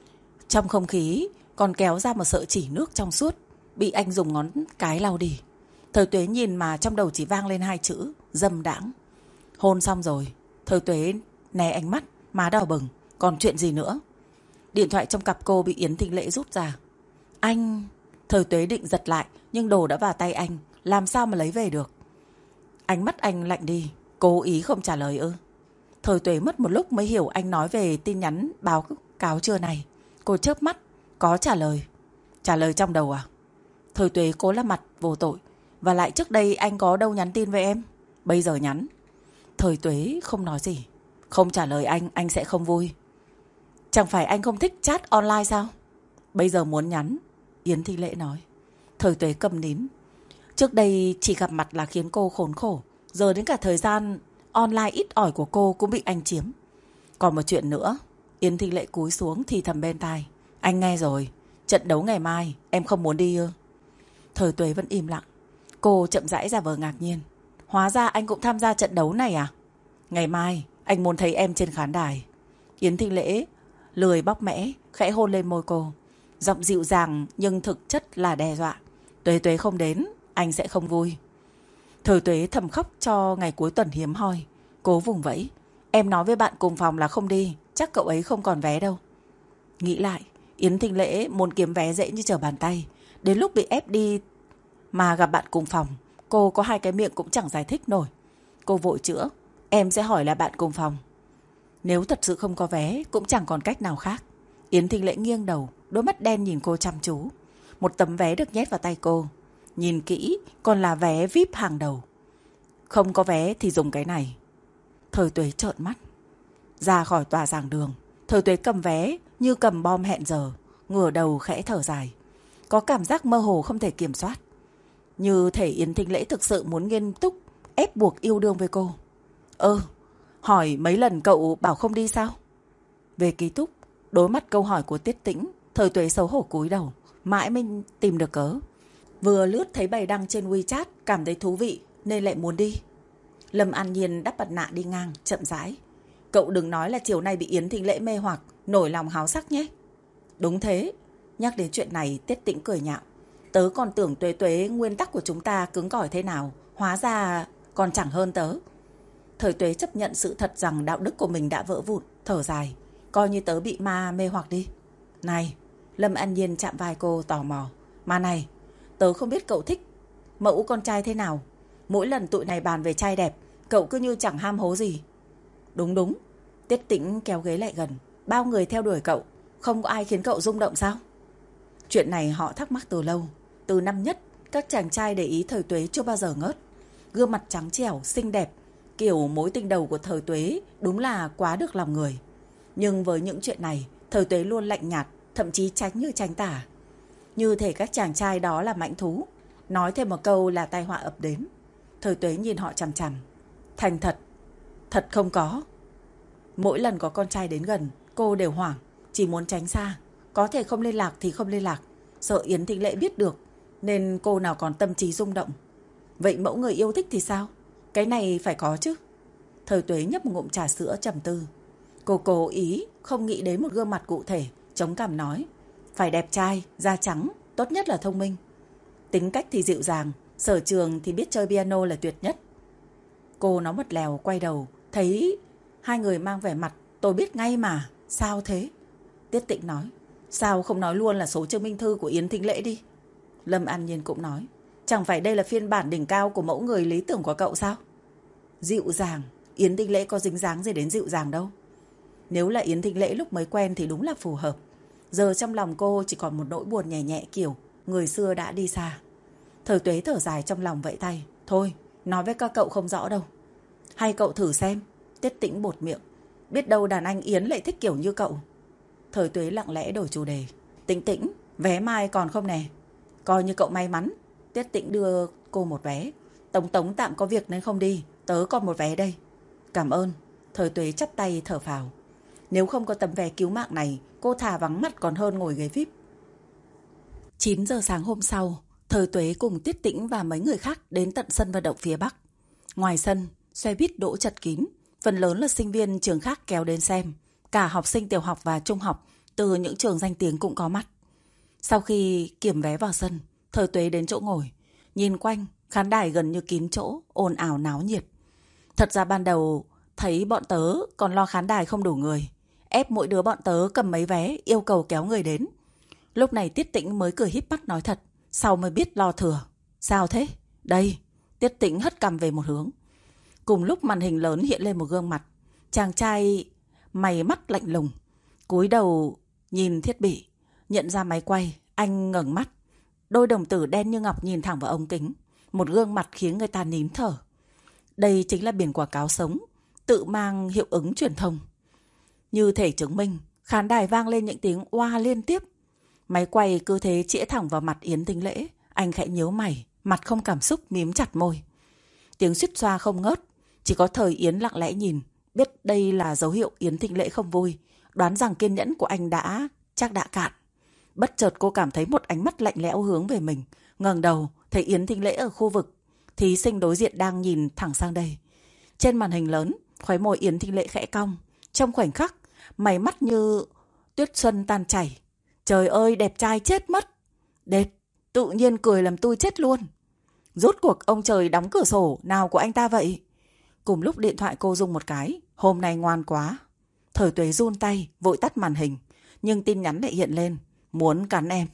Trong không khí còn kéo ra một sợi chỉ nước trong suốt, bị anh dùng ngón cái lau đi. Thời Tuế nhìn mà trong đầu chỉ vang lên 2 chữ dâm đãng. Hôn xong rồi. Thời Tuế né ánh mắt, má đỏ bừng. Còn chuyện gì nữa? Điện thoại trong cặp cô bị Yến Thính Lễ rút ra. Anh... Thời Tuế định giật lại, nhưng đồ đã vào tay anh, làm sao mà lấy về được. Ánh mắt anh lạnh đi. Cố ý không trả lời ư? Thời Tuế mất một lúc mới hiểu anh nói về tin nhắn báo cáo trưa này. Cô chớp mắt. Có trả lời. Trả lời trong đầu à? Thời Tuế cố làm mặt vô tội. Và lại trước đây anh có đâu nhắn tin với em. Bây giờ nhắn. Thời Tuế không nói gì. Không trả lời anh sẽ không vui. Chẳng phải anh không thích chat online sao? Bây giờ muốn nhắn. Yến Thính Lễ nói. Thời Tuế cầm nín. Trước đây chỉ gặp mặt là khiến cô khốn khổ. Giờ đến cả thời gian online ít ỏi của cô cũng bị anh chiếm. Còn một chuyện nữa. Yến Thính Lễ cúi xuống thì thầm bên tai. Anh nghe rồi. Trận đấu ngày mai em không muốn đi ư? Thời Tuế vẫn im lặng. Cô chậm rãi giả vờ ngạc nhiên. Hóa ra anh cũng tham gia trận đấu này à? Ngày mai anh muốn thấy em trên khán đài. Yến Thính Lễ lười bóc mẽ, khẽ hôn lên môi cô. Giọng dịu dàng nhưng thực chất là đe dọa. Tuế Tuế không đến, anh sẽ không vui. Thời Tuế thầm khóc cho ngày cuối tuần hiếm hoi. Cố vùng vẫy. Em nói với bạn cùng phòng là không đi. Chắc cậu ấy không còn vé đâu. Nghĩ lại, Yến Thính Lễ muốn kiếm vé dễ như trở bàn tay. Đến lúc bị ép đi mà gặp bạn cùng phòng, cô có 2 cái miệng cũng chẳng giải thích nổi. Cô vội chữa. Em sẽ hỏi là bạn cùng phòng. Nếu thật sự không có vé cũng chẳng còn cách nào khác. Yến Thính Lễ nghiêng đầu, đôi mắt đen nhìn cô chăm chú. Một tấm vé được nhét vào tay cô. Nhìn kỹ còn là vé VIP hàng đầu. Không có vé thì dùng cái này. Thời Tuế trợn mắt. Ra khỏi tòa giảng đường, Thời Tuế cầm vé như cầm bom hẹn giờ, ngửa đầu khẽ thở dài. Có cảm giác mơ hồ không thể kiểm soát. Như thể Yến Thính Lễ thực sự muốn nghiêm túc ép buộc yêu đương với cô. Hỏi mấy lần cậu bảo không đi sao? Về ký túc, đối mặt câu hỏi của Tiết Tĩnh, Thời Tuế xấu hổ cúi đầu, mãi mới tìm được cớ. Vừa lướt thấy bài đăng trên WeChat, cảm thấy thú vị nên lại muốn đi. Lâm An Nhiên đắp mặt nạ đi ngang, chậm rãi. Cậu đừng nói là chiều nay bị Yến Thính Lễ mê hoặc, nổi lòng háo sắc nhé. Đúng thế. Nhắc đến chuyện này, Tiết Tĩnh cười nhạo. Tớ còn tưởng Tuế Tuế nguyên tắc của chúng ta cứng cỏi thế nào, hóa ra còn chẳng hơn tớ. Thời Tuế chấp nhận sự thật rằng đạo đức của mình đã vỡ vụn, thở dài. Coi như tớ bị ma mê hoặc đi. Này, Lâm An Nhiên chạm vai cô tò mò. Mà này, tớ không biết cậu thích mẫu con trai thế nào. Mỗi lần tụi này bàn về trai đẹp, cậu cứ như chẳng ham hố gì. Đúng. Tiết Tĩnh kéo ghế lại gần. Bao người theo đuổi cậu, không có ai khiến cậu rung động sao? Chuyện này họ thắc mắc từ lâu. Từ năm nhất, các chàng trai để ý Thời Tuế chưa bao giờ ngớt. Gương mặt trắng trẻo, xinh đẹp, kiểu mối tình đầu của Thời Tuế đúng là quá được lòng người. Nhưng với những chuyện này, Thời Tuế luôn lạnh nhạt, thậm chí tránh như tránh tả. Như thể các chàng trai đó là mãnh thú. Nói thêm một câu là tai họa ập đến. Thời Tuế nhìn họ chằm chằm. Thành thật. Thật không có. Mỗi lần có con trai đến gần, cô đều hoảng, chỉ muốn tránh xa. Có thể không liên lạc thì không liên lạc. Sợ Yến Thính Lễ biết được, nên cô nào còn tâm trí rung động. Vậy mẫu người yêu thích thì sao? Cái này phải có chứ. Thời Tuế nhấp một ngụm trà sữa trầm tư. Cô cố ý không nghĩ đến một gương mặt cụ thể, chống cằm nói, phải đẹp trai, da trắng, tốt nhất là thông minh. Tính cách thì dịu dàng, sở trường thì biết chơi piano là tuyệt nhất. Cô nó một lèo quay đầu, thấy hai người mang vẻ mặt, tôi biết ngay mà, sao thế? Tiết Tĩnh nói, sao không nói luôn là số chứng minh thư của Yến Thính Lễ đi? Lâm An Nhiên cũng nói, chẳng phải đây là phiên bản đỉnh cao của mẫu người lý tưởng của cậu sao? Dịu dàng, Yến Thính Lễ có dính dáng gì đến dịu dàng đâu. Nếu là Yến Thính Lễ lúc mới quen thì đúng là phù hợp. Giờ trong lòng cô chỉ còn một nỗi buồn nhẹ nhẹ kiểu người xưa đã đi xa. Thời Tuế thở dài trong lòng vẫy tay, thôi, nói với các cậu không rõ đâu. Hay cậu thử xem. Tiết Tĩnh bột miệng, biết đâu đàn anh Yến lại thích kiểu như cậu. Thời Tuế lặng lẽ đổi chủ đề, Tĩnh Tĩnh, vé mai còn không nè? Coi như cậu may mắn. Tiết Tĩnh đưa cô một vé. Tống tạm có việc nên không đi, tớ còn một vé đây. Cảm ơn. Thời Tuế chắp tay thở phào. Nếu không có tấm vé cứu mạng này, cô thà vắng mặt còn hơn ngồi ghế VIP. 9 giờ sáng hôm sau, Thời Tuế cùng Tiết Tĩnh và mấy người khác đến tận sân vận động phía Bắc. Ngoài sân, xe buýt đỗ chật kín, phần lớn là sinh viên trường khác kéo đến xem. Cả học sinh tiểu học và trung học từ những trường danh tiếng cũng có mặt. Sau khi kiểm vé vào sân, Thời Tuế đến chỗ ngồi. Nhìn quanh, khán đài gần như kín chỗ, ồn ào náo nhiệt. Thật ra ban đầu thấy bọn tớ còn lo khán đài không đủ người, ép mỗi đứa bọn tớ cầm mấy vé, yêu cầu kéo người đến. Lúc này Tiết Tĩnh mới cười híp mắt nói thật, sau mới biết lo thừa. Sao thế? Đây. Tiết Tĩnh hất cằm về một hướng. Cùng lúc màn hình lớn hiện lên một gương mặt. Chàng trai mày mắt lạnh lùng, cúi đầu nhìn thiết bị, nhận ra máy quay. Anh ngẩng mắt, đôi đồng tử đen như ngọc nhìn thẳng vào ống kính. Một gương mặt khiến người ta nín thở. Đây chính là biển quảng cáo sống, tự mang hiệu ứng truyền thông. Như thể chứng minh, khán đài vang lên những tiếng oa liên tiếp. Máy quay cứ thế chĩa thẳng vào mặt Yến Thính Lễ. Anh khẽ nhíu mày, mặt không cảm xúc, mím chặt môi. Tiếng suýt xoa không ngớt. Chỉ có Thời Yến lặng lẽ nhìn, biết đây là dấu hiệu Yến Thính Lễ không vui, đoán rằng kiên nhẫn của anh chắc đã cạn. Bất chợt cô cảm thấy một ánh mắt lạnh lẽo hướng về mình. Ngẩng đầu, thấy Yến Thính Lễ ở khu vực thí sinh đối diện đang nhìn thẳng sang đây. Trên màn hình lớn, khóe môi Yến Thính Lễ khẽ cong. Trong khoảnh khắc, mày mắt như tuyết xuân tan chảy. Trời ơi, đẹp trai chết mất. Đẹp, tự nhiên cười làm tôi chết luôn. Rốt cuộc ông trời đóng cửa sổ nào của anh ta vậy? Cùng lúc điện thoại cô rung một cái. Hôm nay ngoan quá. Thời Tuế run tay, vội tắt màn hình. Nhưng tin nhắn lại hiện lên. Muốn cắn em.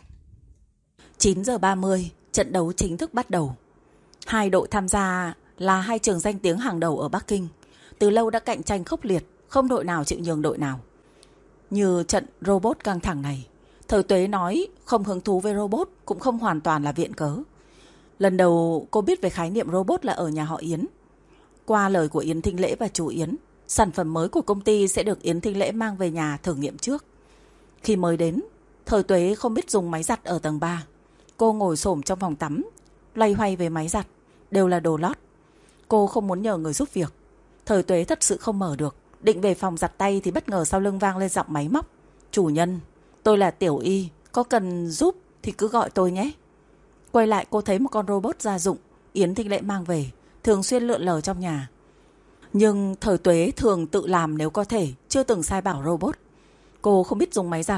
9 giờ 30, trận đấu chính thức bắt đầu. Hai đội tham gia là hai trường danh tiếng hàng đầu ở Bắc Kinh. Từ lâu đã cạnh tranh khốc liệt, không đội nào chịu nhường đội nào. Như trận robot căng thẳng này, Thời Tuế nói không hứng thú với robot cũng không hoàn toàn là viện cớ. Lần đầu cô biết về khái niệm robot là ở nhà họ Yến. Qua lời của Yến Thính Lễ và chú Yến, sản phẩm mới của công ty sẽ được Yến Thính Lễ mang về nhà thử nghiệm trước. Khi mới đến, Thời Tuế không biết dùng máy giặt ở tầng 3. Cô ngồi xổm trong phòng tắm, loay hoay về máy giặt, đều là đồ lót. Cô không muốn nhờ người giúp việc. Thời Tuế thật sự không mở được. Định về phòng giặt tay thì bất ngờ sau lưng vang lên giọng máy móc. Chủ nhân, tôi là Tiểu Y, có cần giúp thì cứ gọi tôi nhé. Quay lại cô thấy một con robot gia dụng Yến Thính Lễ mang về, thường xuyên lượn lờ trong nhà. Nhưng Thời Tuế thường tự làm nếu có thể, chưa từng sai bảo robot. Cô không biết dùng máy giặt.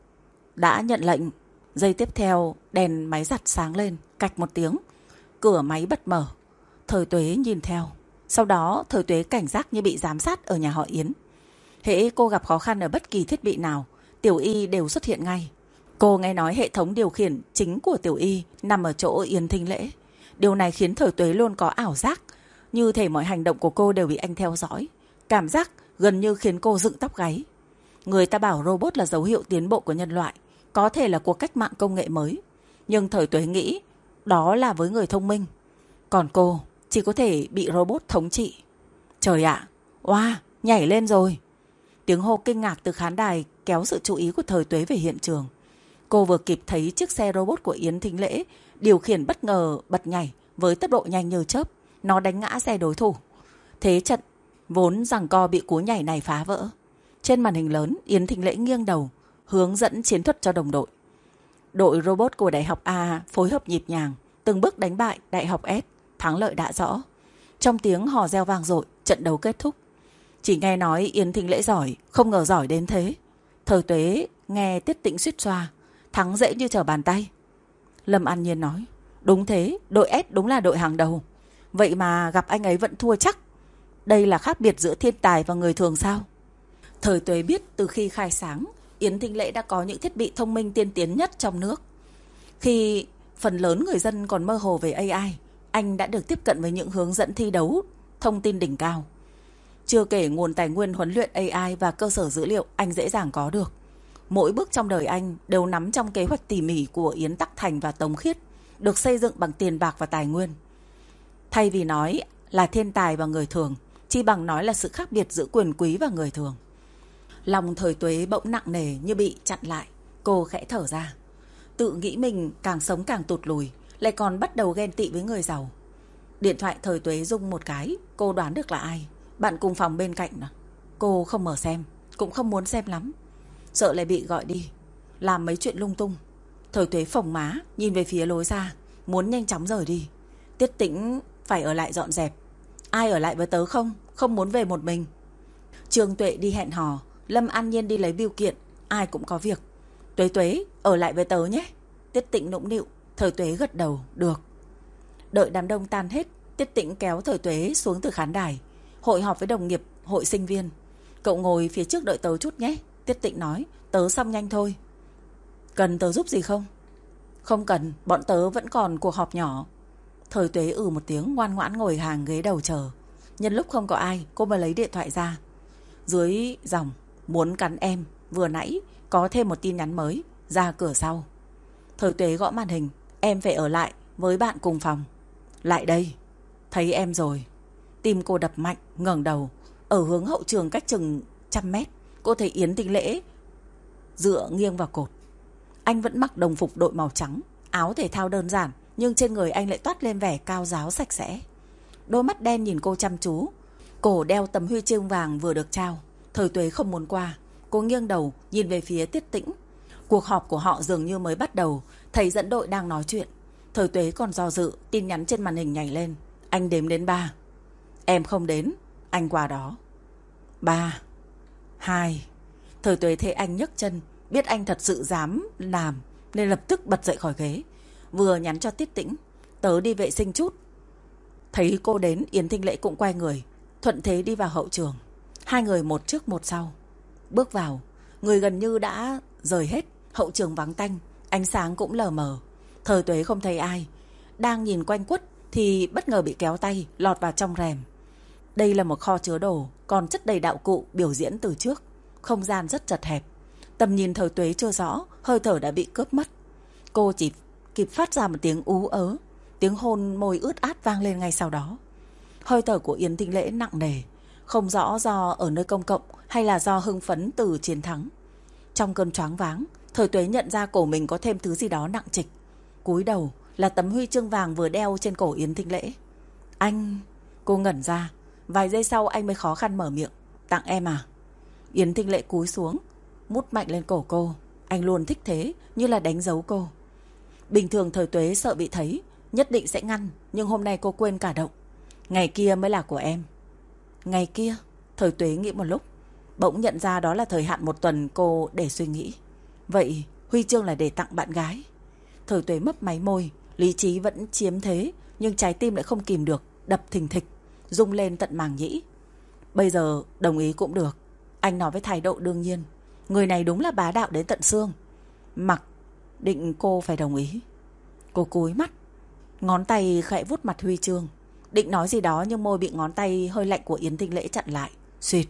Đã nhận lệnh, giây tiếp theo đèn máy giặt sáng lên, cạch một tiếng. Cửa máy bật mở. Thời Tuế nhìn theo. Sau đó Thời Tuế cảnh giác như bị giám sát ở nhà họ Yến. Hễ cô gặp khó khăn ở bất kỳ thiết bị nào, Tiểu Y đều xuất hiện ngay. Cô nghe nói hệ thống điều khiển chính của Tiểu Y nằm ở chỗ Yến Thính Lễ. Điều này khiến Thời Tuế luôn có ảo giác, như thể mọi hành động của cô đều bị anh theo dõi. Cảm giác gần như khiến cô dựng tóc gáy. Người ta bảo robot là dấu hiệu tiến bộ của nhân loại, có thể là cuộc cách mạng công nghệ mới. Nhưng Thời Tuế nghĩ đó là với người thông minh. Còn cô chỉ có thể bị robot thống trị. Trời ạ, oa, nhảy lên rồi. Tiếng hô kinh ngạc từ khán đài kéo sự chú ý của Thời Tuế về hiện trường. Cô vừa kịp thấy chiếc xe robot của Yến Thính Lễ điều khiển bất ngờ bật nhảy với tốc độ nhanh như chớp. Nó đánh ngã xe đối thủ. Thế trận vốn giằng co bị cú nhảy này phá vỡ. Trên màn hình lớn, Yến Thính Lễ nghiêng đầu, hướng dẫn chiến thuật cho đồng đội. Đội robot của Đại học A phối hợp nhịp nhàng, từng bước đánh bại Đại học S, thắng lợi đã rõ. Trong tiếng hò reo vang dội, trận đấu kết thúc. Chỉ nghe nói Yến Thính Lễ giỏi, không ngờ giỏi đến thế. Thời Tuế nghe Tiết Tĩnh suýt xoa. Thắng dễ như trở bàn tay. Lâm An Nhiên nói. Đúng thế, đội S đúng là đội hàng đầu. Vậy mà gặp anh ấy vẫn thua chắc. Đây là khác biệt giữa thiên tài và người thường sao? Thời Tuế biết từ khi khai sáng, Yến Thính Lễ đã có những thiết bị thông minh tiên tiến nhất trong nước. Khi phần lớn người dân còn mơ hồ về AI, anh đã được tiếp cận với những hướng dẫn thi đấu, thông tin đỉnh cao. Chưa kể nguồn tài nguyên huấn luyện AI và cơ sở dữ liệu anh dễ dàng có được. Mỗi bước trong đời anh đều nắm trong kế hoạch tỉ mỉ của Yến Tắc Thành và Tống Khiết, được xây dựng bằng tiền bạc và tài nguyên. Thay vì nói là thiên tài và người thường, chi bằng nói là sự khác biệt giữa quyền quý và người thường. Lòng Thời Tuế bỗng nặng nề như bị chặn lại. Cô khẽ thở ra. Tự nghĩ mình càng sống càng tụt lùi, lại còn bắt đầu ghen tị với người giàu. Điện thoại Thời Tuế rung một cái. Cô đoán được là ai. Bạn cùng phòng bên cạnh à? Cô không mở xem, cũng không muốn xem lắm, sợ lại bị gọi đi làm mấy chuyện lung tung. Thời Tuế phồng má, nhìn về phía lối ra, muốn nhanh chóng rời đi. Tiết Tĩnh phải ở lại dọn dẹp. Ai ở lại với tớ không? Không muốn về một mình. Trương Tuệ đi hẹn hò, Lâm An Nhiên đi lấy bưu kiện. Ai cũng có việc. Tuế Tuế, ở lại với tớ nhé. Tiết Tĩnh nũng nịu. Thời Tuế gật đầu, được. Đợi đám đông tan hết, Tiết Tĩnh kéo Thời Tuế xuống từ khán đài. Hội họp với đồng nghiệp, hội sinh viên. Cậu ngồi phía trước đợi tớ chút nhé. Tiết Tĩnh nói, tớ xong nhanh thôi. Cần tớ giúp gì không? Không cần, bọn tớ vẫn còn cuộc họp nhỏ. Thời Tuế một tiếng, ngoan ngoãn ngồi hàng ghế đầu chờ. Nhân lúc không có ai, cô mới lấy điện thoại ra. Dưới dòng, muốn cắn em, vừa nãy có thêm một tin nhắn mới, ra cửa sau. Thời Tuế gõ màn hình, em phải ở lại với bạn cùng phòng. Lại đây, thấy em rồi. Tim cô đập mạnh, ngẩng đầu. Ở hướng hậu trường cách chừng 100 mét, cô thấy Yến Thính Lễ dựa nghiêng vào cột. Anh vẫn mặc đồng phục đội màu trắng, áo thể thao đơn giản, nhưng trên người anh lại toát lên vẻ cao ráo sạch sẽ. Đôi mắt đen nhìn cô chăm chú. Cổ đeo tấm huy chương vàng vừa được trao. Thời Tuế không muốn qua. Cô nghiêng đầu nhìn về phía Tiết Tĩnh. Cuộc họp của họ dường như mới bắt đầu. Thầy dẫn đội đang nói chuyện. Thời Tuế còn do dự. Tin nhắn trên màn hình nhảy lên. Anh đếm đến 3. Em không đến, anh qua đó. 3, 2. Thời Tuế thấy anh nhấc chân, biết anh thật sự dám làm, nên lập tức bật dậy khỏi ghế. Vừa nhắn cho Tiết Tĩnh, tớ đi vệ sinh chút. Thấy cô đến, Yến Thính Lễ cũng quay người, thuận thế đi vào hậu trường. Hai người một trước một sau. Bước vào, người gần như đã rời hết. Hậu trường vắng tanh, ánh sáng cũng lờ mờ. Thời Tuế không thấy ai. Đang nhìn quanh quất thì bất ngờ bị kéo tay, lọt vào trong rèm. Đây là một kho chứa đồ, còn chất đầy đạo cụ biểu diễn từ trước. Không gian rất chật hẹp. Tầm nhìn Thời Tuế chưa rõ, hơi thở đã bị cướp mất. Cô chỉ kịp phát ra một tiếng ú ớ. Tiếng hôn môi ướt át vang lên ngay sau đó. Hơi thở của Yến Thính Lễ nặng nề, không rõ do ở nơi công cộng hay là do hưng phấn từ chiến thắng. Trong cơn choáng váng, Thời Tuế nhận ra cổ mình có thêm thứ gì đó nặng trịch. Cúi đầu là tấm huy chương vàng vừa đeo trên cổ Yến Thính Lễ. Anh... Cô ngẩn ra. Vài giây sau anh mới khó khăn mở miệng. Tặng em à? Yến Thính Lễ cúi xuống, mút mạnh lên cổ cô. Anh luôn thích thế, như là đánh dấu cô. Bình thường Thời Tuế sợ bị thấy, nhất định sẽ ngăn, nhưng hôm nay cô quên cả động. Ngày kia mới là của em. Ngày kia? Thời Tuế nghĩ một lúc, bỗng nhận ra đó là thời hạn 1 tuần cô để suy nghĩ. Vậy huy chương là để tặng bạn gái. Thời Tuế mấp máy môi, lý trí vẫn chiếm thế, nhưng trái tim lại không kìm được, đập thình thịch, rung lên tận màng nhĩ. Bây giờ đồng ý cũng được. Anh nói với thái độ đương nhiên. Người này đúng là bá đạo đến tận xương. Mặc định cô phải đồng ý. Cô cúi mắt, ngón tay khẽ vuốt mặt huy chương, định nói gì đó nhưng môi bị ngón tay hơi lạnh của Yến Thính Lễ chặn lại. Xuyệt.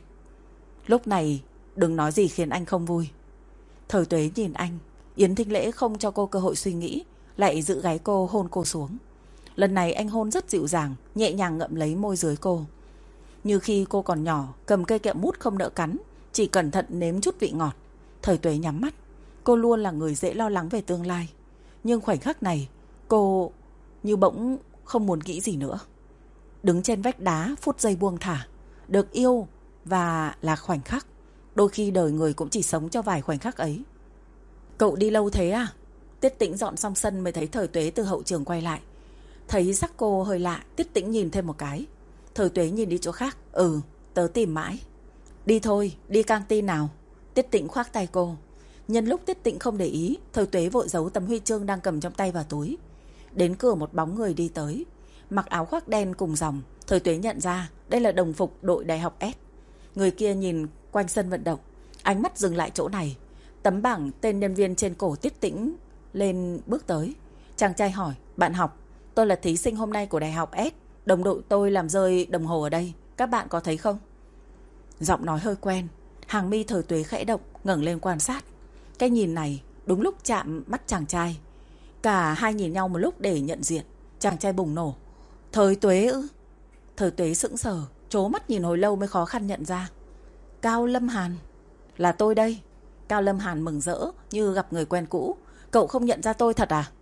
Lúc này đừng nói gì khiến anh không vui. Thời Tuế nhìn anh. Yến Thính Lễ không cho cô cơ hội suy nghĩ, lại giữ gáy cô, hôn cô xuống. Lần này anh hôn rất dịu dàng, nhẹ nhàng ngậm lấy môi dưới cô. Như khi cô còn nhỏ, cầm cây kẹo mút không nỡ cắn, chỉ cẩn thận nếm chút vị ngọt. Thời Tuế nhắm mắt. Cô luôn là người dễ lo lắng về tương lai, nhưng khoảnh khắc này cô như bỗng không muốn nghĩ gì nữa. Đứng trên vách đá, phút giây buông thả. Được yêu và là khoảnh khắc. Đôi khi đời người cũng chỉ sống cho vài khoảnh khắc ấy. Cậu đi lâu thế à? Tiết Tĩnh dọn xong sân mới thấy Thời Tuế từ hậu trường quay lại. Thấy sắc cô hơi lạ, Tiết Tĩnh nhìn thêm một cái. Thời Tuế nhìn đi chỗ khác. Tớ tìm mãi. Đi thôi, đi căng tin nào. Tiết Tĩnh khoác tay cô. Nhân lúc Tiết Tĩnh không để ý, Thời Tuế vội giấu tấm huy chương đang cầm trong tay vào túi. Đến cửa một bóng người đi tới, mặc áo khoác đen cùng dòng. Thời Tuế nhận ra đây là đồng phục đội đại học S. Người kia nhìn quanh sân vận động, ánh mắt dừng lại chỗ này. Tấm bảng tên nhân viên trên cổ Tiết Tĩnh lên bước tới. Chàng trai hỏi, bạn học, tôi là thí sinh hôm nay của đại học S. Đồng đội tôi làm rơi đồng hồ ở đây, các bạn có thấy không? Giọng nói hơi quen. Hàng mi Thời Tuế khẽ động, ngẩng lên quan sát. Cái nhìn này đúng lúc chạm mắt chàng trai. Cả hai nhìn nhau một lúc để nhận diện. Chàng trai bùng nổ, Thời Tuế ư? Thời Tuế sững sờ, trố mắt nhìn hồi lâu mới khó khăn nhận ra. Cao Lâm Hàn. Là tôi đây. Cao Lâm Hàn mừng rỡ như gặp người quen cũ. Cậu không nhận ra tôi thật à?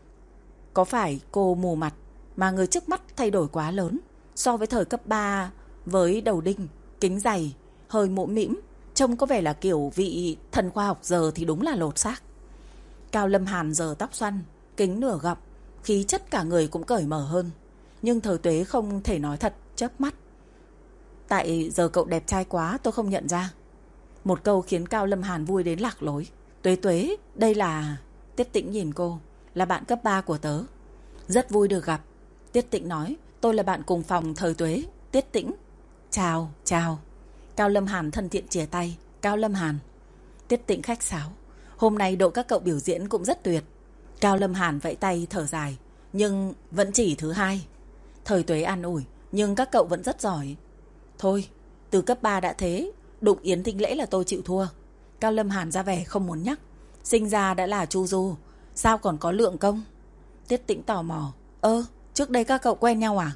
Có phải cô mù mặt mà người trước mắt thay đổi quá lớn? So với thời cấp 3, với đầu đinh, kính dày, hơi mũm mĩm, trông có vẻ là kiểu vị thần khoa học giờ thì đúng là lột xác. Cao Lâm Hàn giờ tóc xoăn, kính nửa gọng, khí chất cả người cũng cởi mở hơn. Nhưng Thời Tuế không thể nói thật, chớp mắt. Tại giờ cậu đẹp trai quá tôi không nhận ra. Một câu khiến Cao Lâm Hàn vui đến lạc lối. Tuế Tuế, đây là... Tiết Tĩnh nhìn cô, là bạn cấp 3 của tớ. Rất vui được gặp. Tiết Tĩnh nói, tôi là bạn cùng phòng Thời Tuế. Tiết Tĩnh. Chào, chào. Cao Lâm Hàn thân thiện chìa tay. Cao Lâm Hàn. Tiết Tĩnh khách sáo. Hôm nay đội các cậu biểu diễn cũng rất tuyệt. Cao Lâm Hàn vẫy tay thở dài. Nhưng vẫn chỉ thứ hai. Thời Tuế an ủi, nhưng các cậu vẫn rất giỏi. Thôi, từ cấp 3 đã thế, đụng Yến Thinh Lễ là tôi chịu thua. Cao Lâm Hàn ra vẻ không muốn nhắc. Sinh ra đã là Chu Du, sao còn có Lượng Công? Tiết Tĩnh tò mò. Trước đây các cậu quen nhau à?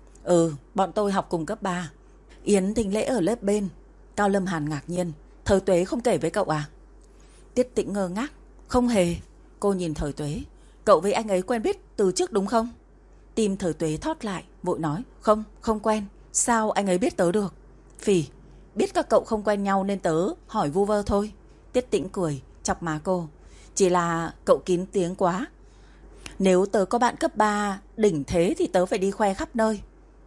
Bọn tôi học cùng cấp 3. Yến Thinh Lễ ở lớp bên. Cao Lâm Hàn ngạc nhiên. Thời Tuế không kể với cậu à? Tiết Tĩnh ngơ ngác. Không hề. Cô nhìn Thời Tuế. Cậu với anh ấy quen biết từ trước đúng không? Tim Thời Tuế thót lại, vội nói. Không quen. Sao anh ấy biết tớ được? Phỉ, biết các cậu không quen nhau nên tớ hỏi vu vơ thôi. Tiết Tĩnh cười, chọc má cô. Chỉ là cậu kín tiếng quá. Nếu tớ có bạn cấp 3 đỉnh thế thì tớ phải đi khoe khắp nơi.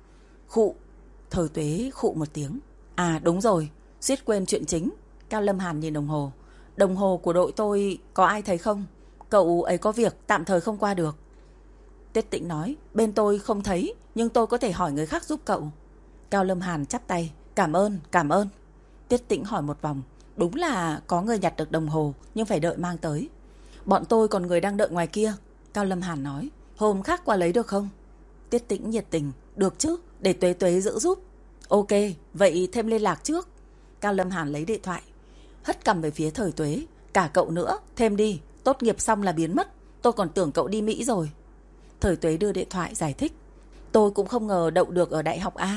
Khụ. Thời Tuế khụ một tiếng. À đúng rồi, suýt quên chuyện chính. Cao Lâm Hàn nhìn đồng hồ. Đồng hồ của đội tôi có ai thấy không? Cậu ấy có việc tạm thời không qua được. Tiết Tĩnh nói, bên tôi không thấy, nhưng tôi có thể hỏi người khác giúp cậu. Cao Lâm Hàn chắp tay. Cảm ơn. Tiết Tĩnh hỏi một vòng. Đúng là có người nhặt được đồng hồ, nhưng phải đợi mang tới. Bọn tôi còn người đang đợi ngoài kia. Cao Lâm Hàn nói, hôm khác qua lấy được không? Tiết Tĩnh nhiệt tình, được chứ, để Tuế Tuế giữ giúp. Ok, vậy thêm liên lạc trước. Cao Lâm Hàn lấy điện thoại, hất cằm về phía Thời Tuế. Cả cậu nữa, thêm đi, tốt nghiệp xong là biến mất. Tôi còn tưởng cậu đi Mỹ rồi. Thời Tuế đưa điện thoại giải thích. Tôi cũng không ngờ đậu được ở đại học A.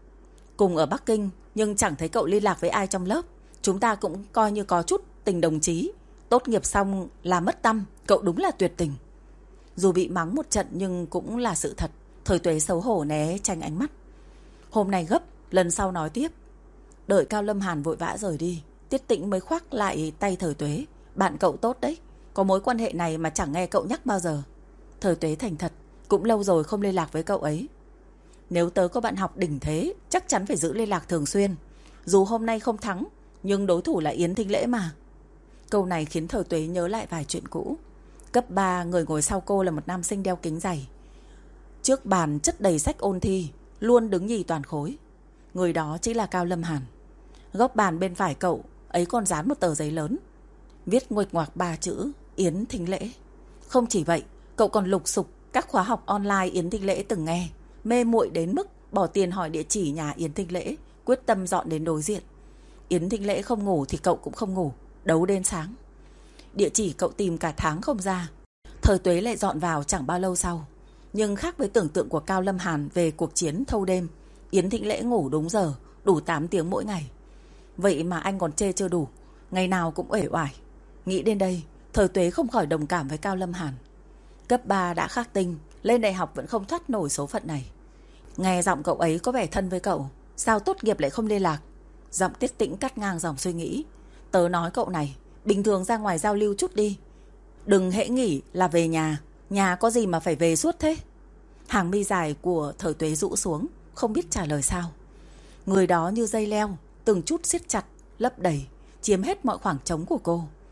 Cùng ở Bắc Kinh, nhưng chẳng thấy cậu liên lạc với ai trong lớp. Chúng ta cũng coi như có chút tình đồng chí. Tốt nghiệp xong là mất tăm, cậu đúng là tuyệt tình. Dù bị mắng một trận nhưng cũng là sự thật. Thời Tuế xấu hổ né tránh ánh mắt. Hôm nay gấp, lần sau nói tiếp. Đợi Cao Lâm Hàn vội vã rời đi, Tiết Tĩnh mới khoác lại tay Thời Tuế. Bạn cậu tốt đấy, có mối quan hệ này mà chẳng nghe cậu nhắc bao giờ. Thời Tuế thành thật, cũng lâu rồi không liên lạc với cậu ấy. Nếu tớ có bạn học đỉnh thế, chắc chắn phải giữ liên lạc thường xuyên. Dù hôm nay không thắng, nhưng đối thủ là Yến Thinh Lễ mà. Câu này khiến Thời Tuế nhớ lại vài chuyện cũ. Cấp 3, người ngồi sau cô là một nam sinh đeo kính dày. Trước bàn chất đầy sách ôn thi, luôn đứng nhì toàn khối. Người đó chính là Cao Lâm Hàn. Góc bàn bên phải cậu ấy còn dán một tờ giấy lớn, viết nguệch ngoạc 3 chữ Yến Thinh Lễ. Không chỉ vậy, cậu còn lục sục các khóa học online Yến Thinh Lễ từng nghe, mê muội đến mức bỏ tiền hỏi địa chỉ nhà Yến Thinh Lễ, quyết tâm dọn đến đối diện. Yến Thinh Lễ không ngủ thì cậu cũng không ngủ, đấu đến sáng. Địa chỉ cậu tìm cả tháng không ra. Thời Tuế lại dọn vào chẳng bao lâu sau. Nhưng khác với tưởng tượng của Cao Lâm Hàn về cuộc chiến thâu đêm, Yến Thinh Lễ ngủ đúng giờ, đủ 8 tiếng mỗi ngày. Vậy mà anh còn chê chưa đủ, ngày nào cũng uể oải. Nghĩ đến đây, Thời Tuế không khỏi đồng cảm với Cao Lâm Hàn. Cấp 3 đã khắc tinh, lên đại học vẫn không thoát nổi số phận này. Nghe giọng cậu ấy có vẻ thân với cậu, sao tốt nghiệp lại không liên lạc? Giọng Tiết Tĩnh cắt ngang dòng suy nghĩ. Tớ nói cậu này, bình thường ra ngoài giao lưu chút đi. Đừng hễ nghỉ là về nhà, nhà có gì mà phải về suốt thế? Hàng mi dài của Thời Tuế rũ xuống, không biết trả lời sao. Người đó như dây leo, từng chút siết chặt, lấp đầy, chiếm hết mọi khoảng trống của cô.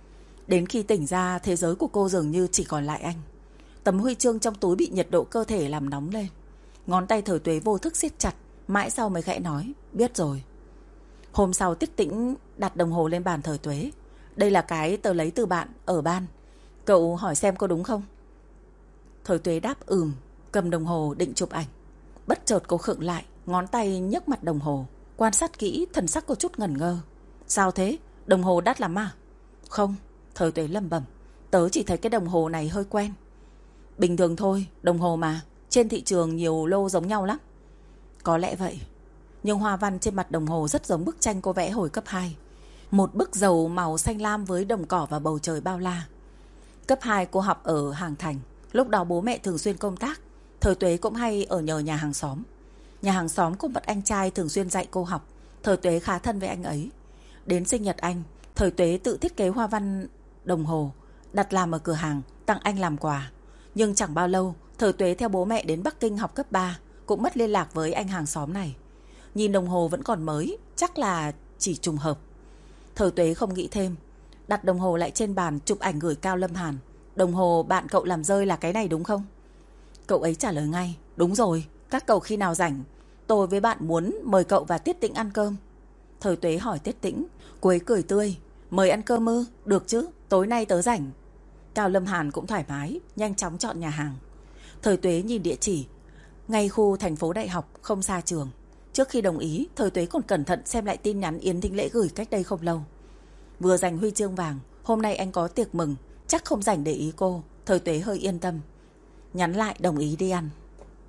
Đến khi tỉnh ra, thế giới của cô dường như chỉ còn lại anh. Tấm huy chương trong túi bị nhiệt độ cơ thể làm nóng lên. Ngón tay Thời Tuế vô thức siết chặt, mãi sau mới khẽ nói, biết rồi. Hôm sau Tiết Tĩnh đặt đồng hồ lên bàn Thời Tuế. Đây là cái tớ lấy từ bạn ở ban. Cậu hỏi xem có đúng không? Thời Tuế đáp cầm đồng hồ định chụp ảnh. Bất chợt cô khựng lại, ngón tay nhấc mặt đồng hồ. Quan sát kỹ, thần sắc có chút ngẩn ngơ. Sao thế? Đồng hồ đắt lắm à? Không, Thời Tuế lẩm bẩm. Tớ chỉ thấy cái đồng hồ này hơi quen. Bình thường thôi, đồng hồ mà. Trên thị trường nhiều lô giống nhau lắm. Có lẽ vậy. Nhưng hoa văn trên mặt đồng hồ rất giống bức tranh cô vẽ hồi cấp 2. Một bức dầu màu xanh lam với đồng cỏ và bầu trời bao la. Cấp 2 cô học ở Hàng Thành. Lúc đó bố mẹ thường xuyên công tác. Thời Tuế cũng hay ở nhờ nhà hàng xóm. Nhà hàng xóm có một anh trai thường xuyên dạy cô học. Thời Tuế khá thân với anh ấy. Đến sinh nhật anh, Thời Tuế tự thiết kế hoa văn đồng hồ, đặt làm ở cửa hàng, tặng anh làm quà. Nhưng chẳng bao lâu, Thời Tuế theo bố mẹ đến Bắc Kinh học cấp 3, cũng mất liên lạc với anh hàng xóm này. Nhìn đồng hồ vẫn còn mới, chắc là chỉ trùng hợp. Thời Tuế không nghĩ thêm, đặt đồng hồ lại trên bàn, chụp ảnh gửi Cao Lâm Hàn. Đồng hồ bạn cậu làm rơi là cái này đúng không? Cậu ấy trả lời ngay, đúng rồi, các cậu khi nào rảnh, tôi với bạn muốn mời cậu và Tiết Tĩnh ăn cơm. Thời Tuế hỏi Tiết Tĩnh, cô ấy cười tươi, mời ăn cơm ư? Được chứ, tối nay tớ rảnh. Cao Lâm Hàn cũng thoải mái, nhanh chóng chọn nhà hàng. Thời Tuế nhìn địa chỉ, ngay khu thành phố đại học, không xa trường. Trước khi đồng ý, Thời Tuế còn cẩn thận xem lại tin nhắn Yến Thính Lễ gửi cách đây không lâu. Vừa giành huy chương vàng, hôm nay anh có tiệc mừng, chắc không rảnh để ý cô. Thời Tuế hơi yên tâm, nhắn lại đồng ý đi ăn.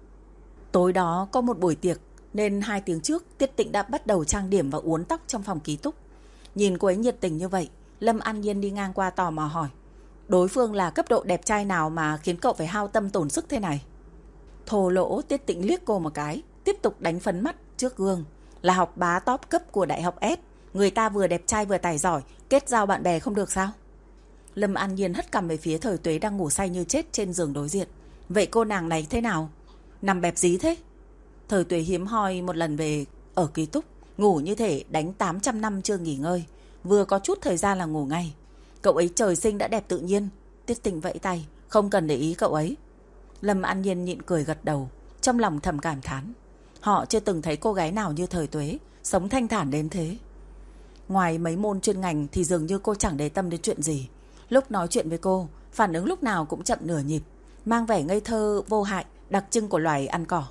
Tối đó có một buổi tiệc, nên 2 tiếng trước Tiết Tĩnh đã bắt đầu trang điểm và uốn tóc trong phòng ký túc. Nhìn cô ấy nhiệt tình như vậy, Lâm An Nhiên đi ngang qua tò mò hỏi, đối phương là cấp độ đẹp trai nào mà khiến cậu phải hao tâm tổn sức thế này? Thô lỗ Tiết Tĩnh liếc cô một cái, tiếp tục đánh phấn mắt trước gương. Là học bá top cấp của đại học S, người ta vừa đẹp trai vừa tài giỏi, kết giao bạn bè không được sao? Lâm An Nhiên hất cằm về phía Thời Tuế đang ngủ say như chết trên giường đối diện. Vậy cô nàng này thế nào? Nằm bẹp dí thế? Thời Tuế hiếm hoi một lần về ở ký túc, ngủ như thể đánh 800 năm chưa nghỉ ngơi, vừa có chút thời gian là ngủ ngay. Cậu ấy trời sinh đã đẹp tự nhiên. Tiết Tĩnh vẫy tay, không cần để ý cậu ấy. Lâm An Nhiên nhịn cười gật đầu, trong lòng thầm cảm thán. Họ chưa từng thấy cô gái nào như Thời Tuế, sống thanh thản đến thế. Ngoài mấy môn chuyên ngành thì dường như cô chẳng để tâm đến chuyện gì. Lúc nói chuyện với cô, phản ứng lúc nào cũng chậm nửa nhịp, mang vẻ ngây thơ vô hại, đặc trưng của loài ăn cỏ.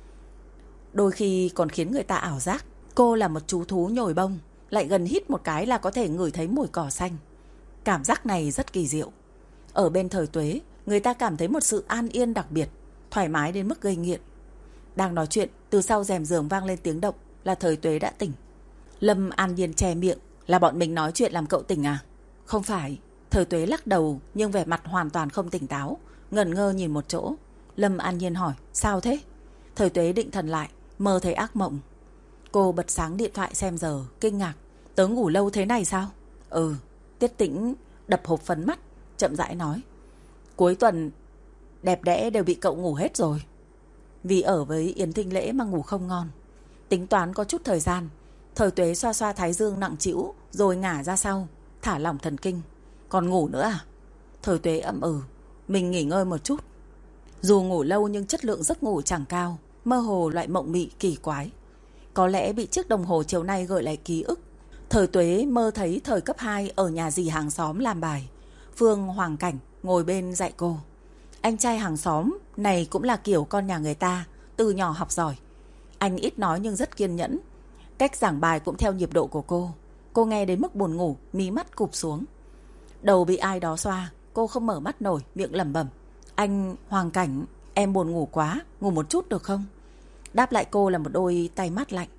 Đôi khi còn khiến người ta ảo giác cô là một chú thú nhồi bông, lại gần hít một cái là có thể ngửi thấy mùi cỏ xanh. Cảm giác này rất kỳ diệu. Ở bên Thời Tuế, người ta cảm thấy một sự an yên đặc biệt, thoải mái đến mức gây nghiện. Đang nói chuyện, từ sau rèm giường vang lên tiếng động, là Thời Tuế đã tỉnh. Lâm An Nhiên che miệng, là bọn mình nói chuyện làm cậu tỉnh à? Không phải. Thời Tuế lắc đầu nhưng vẻ mặt hoàn toàn không tỉnh táo, ngẩn ngơ nhìn một chỗ. Lâm An Nhiên hỏi, sao thế? Thời Tuế định thần lại, mơ thấy ác mộng. Cô bật sáng điện thoại xem giờ, kinh ngạc, tớ ngủ lâu thế này sao? Tiết Tĩnh đập hộp phấn mắt, chậm rãi nói, cuối tuần đẹp đẽ đều bị cậu ngủ hết rồi. Vì ở với Yến Thính Lễ mà ngủ không ngon. Tính toán có chút thời gian, Thời Tuế xoa xoa thái dương nặng trĩu rồi ngả ra sau, thả lỏng thần kinh. Còn ngủ nữa à? Thời Tuế ậm mình nghỉ ngơi một chút. Dù ngủ lâu nhưng chất lượng giấc ngủ chẳng cao, mơ hồ loại mộng mị kỳ quái. Có lẽ bị chiếc đồng hồ chiều nay gợi lại ký ức. Thời Tuế mơ thấy thời cấp 2 ở nhà dì hàng xóm làm bài. Phương Hoàng Cảnh ngồi bên dạy cô. Anh trai hàng xóm này cũng là kiểu con nhà người ta, từ nhỏ học giỏi. Anh ít nói nhưng rất kiên nhẫn. Cách giảng bài cũng theo nhịp độ của cô. Cô nghe đến mức buồn ngủ, mí mắt cụp xuống. Đầu bị ai đó xoa, cô không mở mắt nổi, miệng lẩm bẩm. Anh Hoàng Cảnh, em buồn ngủ quá, ngủ một chút được không? Đáp lại cô là một đôi tay mát lạnh.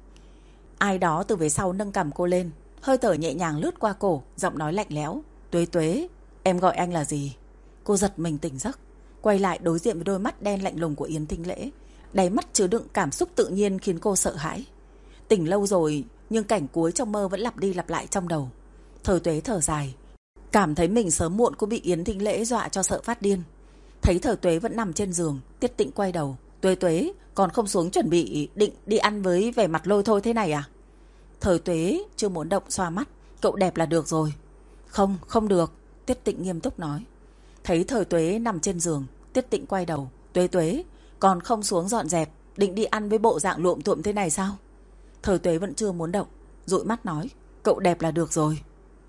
Ai đó từ phía sau nâng cằm cô lên, hơi thở nhẹ nhàng lướt qua cổ, giọng nói lạnh lẽo. Tuế Tuế, em gọi anh là gì? Cô giật mình tỉnh giấc, quay lại đối diện với đôi mắt đen lạnh lùng của Yến Thính Lễ. Đáy mắt chứa đựng cảm xúc tự nhiên khiến cô sợ hãi. Tỉnh lâu rồi nhưng cảnh cuối trong mơ vẫn lặp đi lặp lại trong đầu. Thời Tuế thở dài, cảm thấy mình sớm muộn cũng bị Yến Thính Lễ dọa cho sợ phát điên. Thấy Thời Tuế vẫn nằm trên giường, Tiết Tĩnh quay đầu. Tuế Tuế, còn không xuống chuẩn bị định đi ăn với vẻ mặt lôi thôi thế này à? Thời Tuế chưa muốn động, xoa mắt. Cậu đẹp là được rồi. Không được. Tiết Tĩnh nghiêm túc nói. Thấy Thời Tuế nằm trên giường, Tiết Tĩnh quay đầu. Tuế, còn không xuống dọn dẹp, định đi ăn với bộ dạng luộm thuộm thế này sao? Thời Tuế vẫn chưa muốn động, dụi mắt nói. Cậu đẹp là được rồi.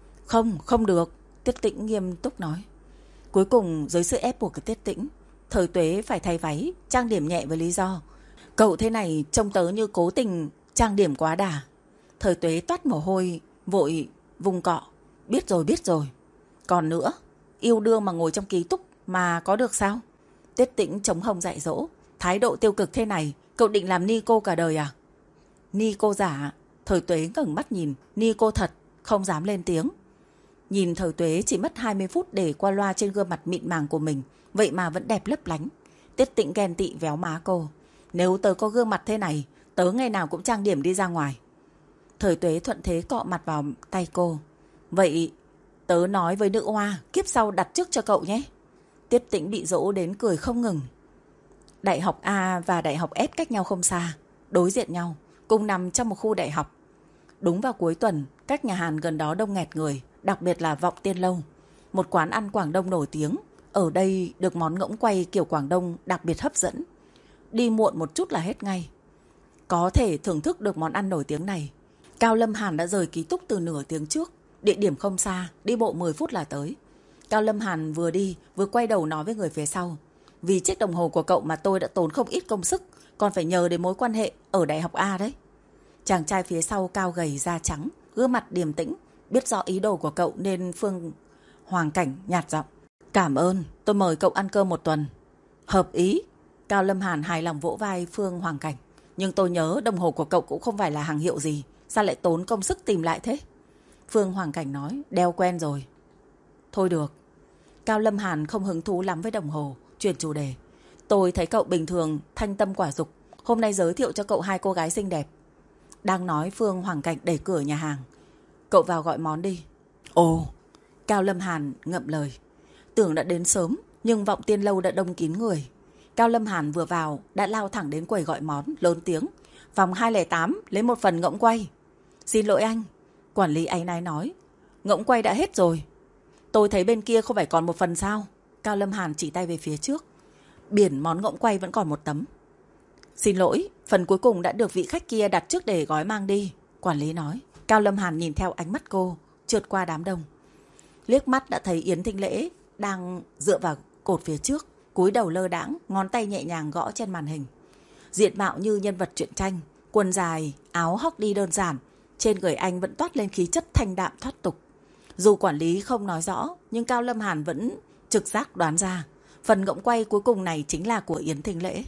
Không được, Tiết Tĩnh nghiêm túc nói. Cuối cùng dưới sự ép buộc của Tiết Tĩnh, Thời Tuế phải thay váy, trang điểm nhẹ với lý do. Cậu thế này trông tớ như cố tình trang điểm quá đà. Thời Tuế toát mồ hôi, vội vùng cọ. Biết rồi. Còn nữa, yêu đương mà ngồi trong ký túc mà có được sao? Tiết Tĩnh chống hông dạy dỗ. Thái độ tiêu cực thế này, cậu định làm ni cô cả đời à? Ni cô giả? Thời Tuế ngẩng mắt nhìn. Ni cô thật, không dám lên tiếng. Nhìn Thời Tuế chỉ mất 20 phút để qua loa trên gương mặt mịn màng của mình, vậy mà vẫn đẹp lấp lánh. Tiết Tĩnh ghen tị véo má cô. Nếu tớ có gương mặt thế này, tớ ngày nào cũng trang điểm đi ra ngoài. Thời Tuế thuận thế cọ mặt vào tay cô. Vậy tớ nói với nữ oa, kiếp sau đặt trước cho cậu nhé. Tiết Tĩnh bị dỗ đến cười không ngừng. Đại học A và đại học S cách nhau không xa, đối diện nhau, cùng nằm trong một khu đại học. Đúng vào cuối tuần, các nhà hàng gần đó đông nghẹt người, đặc biệt là Vọng Tiên Lâu, một quán ăn Quảng Đông nổi tiếng. Ở đây được món ngỗng quay kiểu Quảng Đông đặc biệt hấp dẫn. Đi muộn một chút là hết ngay. Có thể thưởng thức được món ăn nổi tiếng này, Cao Lâm Hàn đã rời ký túc từ nửa tiếng trước. Địa điểm không xa, đi bộ 10 phút là tới. Cao Lâm Hàn vừa đi vừa quay đầu nói với người phía sau. Vì chiếc đồng hồ của cậu mà tôi đã tốn không ít công sức, còn phải nhờ đến mối quan hệ ở đại học A đấy. Chàng trai phía sau cao gầy da trắng, gương mặt điềm tĩnh, biết rõ ý đồ của cậu nên Phương Hoàng Cảnh nhạt giọng. Cảm ơn, tôi mời cậu ăn cơm một tuần. Hợp ý. Cao Lâm Hàn hài lòng vỗ vai Phương Hoàng Cảnh. Nhưng tôi nhớ đồng hồ của cậu cũng không phải là hàng hiệu gì, sao lại tốn công sức tìm lại thế? Phương Hoàng Cảnh nói, đeo quen rồi. Thôi được. Cao Lâm Hàn không hứng thú lắm với đồng hồ, chuyển chủ đề. Tôi thấy cậu bình thường, thanh tâm quả dục. Hôm nay giới thiệu cho cậu 2 cô gái xinh đẹp. Đang nói, Phương Hoàng Cảnh đẩy cửa nhà hàng. Cậu vào gọi món đi. Ồ. Cao Lâm Hàn ngậm lời. Tưởng đã đến sớm, nhưng Vọng Tiên Lâu đã đông kín người. Cao Lâm Hàn vừa vào đã lao thẳng đến quầy gọi món, lớn tiếng. Phòng 208 lấy một phần ngỗng quay. Xin lỗi anh. Quản lý áy náy nói. Ngỗng quay đã hết rồi. Tôi thấy bên kia không phải còn một phần sao? Cao Lâm Hàn chỉ tay về phía trước. Biển món ngỗng quay vẫn còn một tấm. Xin lỗi, phần cuối cùng đã được vị khách kia đặt trước để gói mang đi. Quản lý nói. Cao Lâm Hàn nhìn theo ánh mắt cô, trượt qua đám đông. Liếc mắt đã thấy Yến Thinh Lễ đang dựa vào cột phía trước, cúi đầu lơ đãng, ngón tay nhẹ nhàng gõ trên màn hình. Diện mạo như nhân vật truyện tranh, quần dài, áo hóc đi đơn giản, trên người anh vẫn toát lên khí chất thanh đạm thoát tục. Dù quản lý không nói rõ, nhưng Cao Lâm Hàn vẫn trực giác đoán ra, phần ngỗng quay cuối cùng này chính là của Yến Thinh Lễ.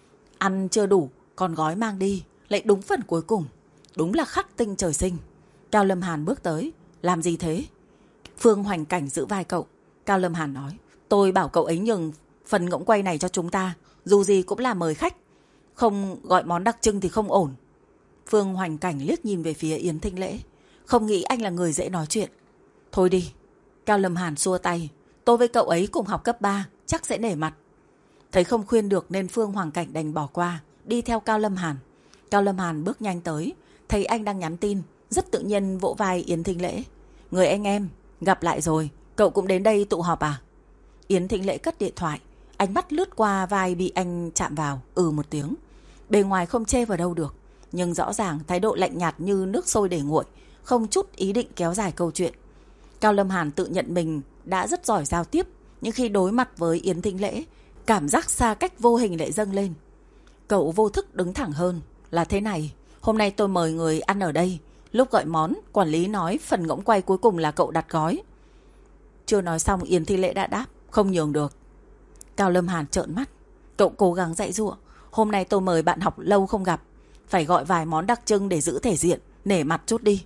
Ăn chưa đủ, còn gói mang đi, lại đúng phần cuối cùng. Đúng là khắc tinh trời sinh. Cao Lâm Hàn bước tới. Làm gì thế? Phương Hoành Cảnh giữ vai cậu. Cao Lâm Hàn nói. Tôi bảo cậu ấy nhường phần ngỗng quay này cho chúng ta. Dù gì cũng là mời khách. Không gọi món đặc trưng thì không ổn. Phương Hoành Cảnh liếc nhìn về phía Yến Thinh Lễ. Không nghĩ anh là người dễ nói chuyện. Thôi đi. Cao Lâm Hàn xua tay. Tôi với cậu ấy cùng học cấp 3, chắc sẽ nể mặt. Thấy không khuyên được nên Phương Hoàng Cảnh đành bỏ qua, đi theo Cao Lâm Hàn. Cao Lâm Hàn bước nhanh tới, thấy anh đang nhắn tin, rất tự nhiên vỗ vai Yến Thinh Lễ. Người anh em, gặp lại rồi, cậu cũng đến đây tụ họp à? Yến Thinh Lễ cất điện thoại, ánh mắt lướt qua vai bị anh chạm vào, một tiếng. Bề ngoài không chê vào đâu được, nhưng rõ ràng thái độ lạnh nhạt như nước sôi để nguội, không chút ý định kéo dài câu chuyện. Cao Lâm Hàn tự nhận mình đã rất giỏi giao tiếp, nhưng khi đối mặt với Yến Thinh Lễ, cảm giác xa cách vô hình lại dâng lên. Cậu vô thức đứng thẳng hơn. Là thế này, hôm nay tôi mời người ăn ở đây. Lúc gọi món, quản lý nói phần ngỗng quay cuối cùng là cậu đặt gói. Chưa nói xong Yến Thinh Lễ đã đáp. Không nhường được. Cao Lâm Hàn trợn mắt. Cậu cố gắng dạy dụa. Hôm nay tôi mời bạn học lâu không gặp, phải gọi vài món đặc trưng để giữ thể diện, nể mặt chút đi.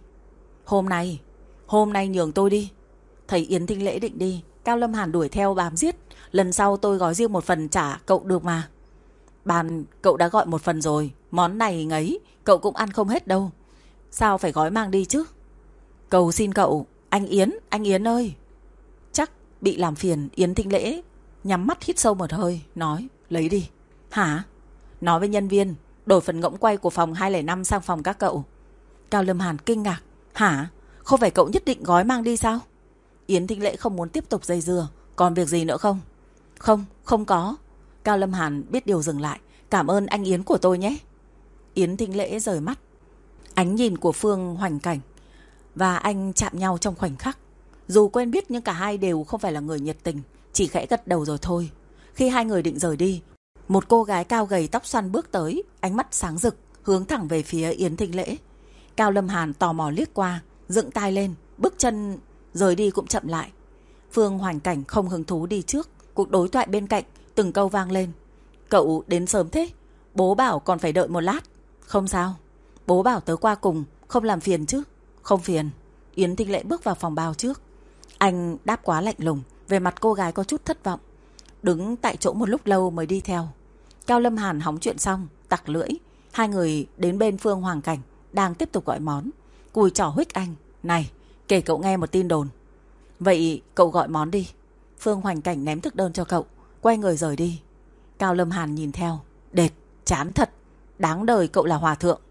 Hôm nay nhường tôi đi. Thấy Yến Thinh Lễ định đi, Cao Lâm Hàn đuổi theo bám giết. Lần sau tôi gói riêng một phần trả cậu được mà. Bàn cậu đã gọi một phần rồi, món này ngấy, cậu cũng ăn không hết đâu. Sao phải gói mang đi chứ? Cầu xin cậu, anh Yến ơi. Chắc bị làm phiền, Yến Thinh Lễ nhắm mắt hít sâu một hơi, nói, lấy đi. Hả? Nói với nhân viên, đổi phần ngỗng quay của phòng 205 sang phòng các cậu. Cao Lâm Hàn kinh ngạc. Hả? Không phải cậu nhất định gói mang đi sao? Yến Thính Lễ không muốn tiếp tục dây dưa. Còn việc gì nữa không? Không, không có. Cao Lâm Hàn biết điều dừng lại. Cảm ơn anh Yến của tôi nhé. Yến Thính Lễ rời mắt. Ánh nhìn của Phương Hoành Cảnh và anh chạm nhau trong khoảnh khắc. Dù quen biết nhưng cả hai đều không phải là người nhiệt tình, chỉ khẽ gật đầu rồi thôi. Khi hai người định rời đi, một cô gái cao gầy tóc xoăn bước tới, ánh mắt sáng rực, hướng thẳng về phía Yến Thính Lễ. Cao Lâm Hàn tò mò liếc qua, dựng tai lên, bước chân rời đi cũng chậm lại. Phương Hoành Cảnh không hứng thú đi trước, cuộc đối thoại bên cạnh từng câu vang lên. Cậu đến sớm thế? Bố bảo còn phải đợi một lát. Không sao, bố bảo tớ qua cùng, không làm phiền chứ? Không phiền. Yến Thính Lễ bước vào phòng bao trước. Anh đáp quá lạnh lùng, về mặt cô gái có chút thất vọng. Đứng tại chỗ một lúc lâu mới đi theo. Cao Lâm Hàn hóng chuyện xong, tặc lưỡi. Hai người đến bên Phương Hoành Cảnh, đang tiếp tục gọi món. Cùi trỏ huých anh. Này, kể cậu nghe một tin đồn. Vậy cậu gọi món đi. Phương Hoành Cảnh ném thực đơn cho cậu, quay người rời đi. Cao Lâm Hàn nhìn theo. Đệt, chán thật. Đáng đời cậu là hòa thượng.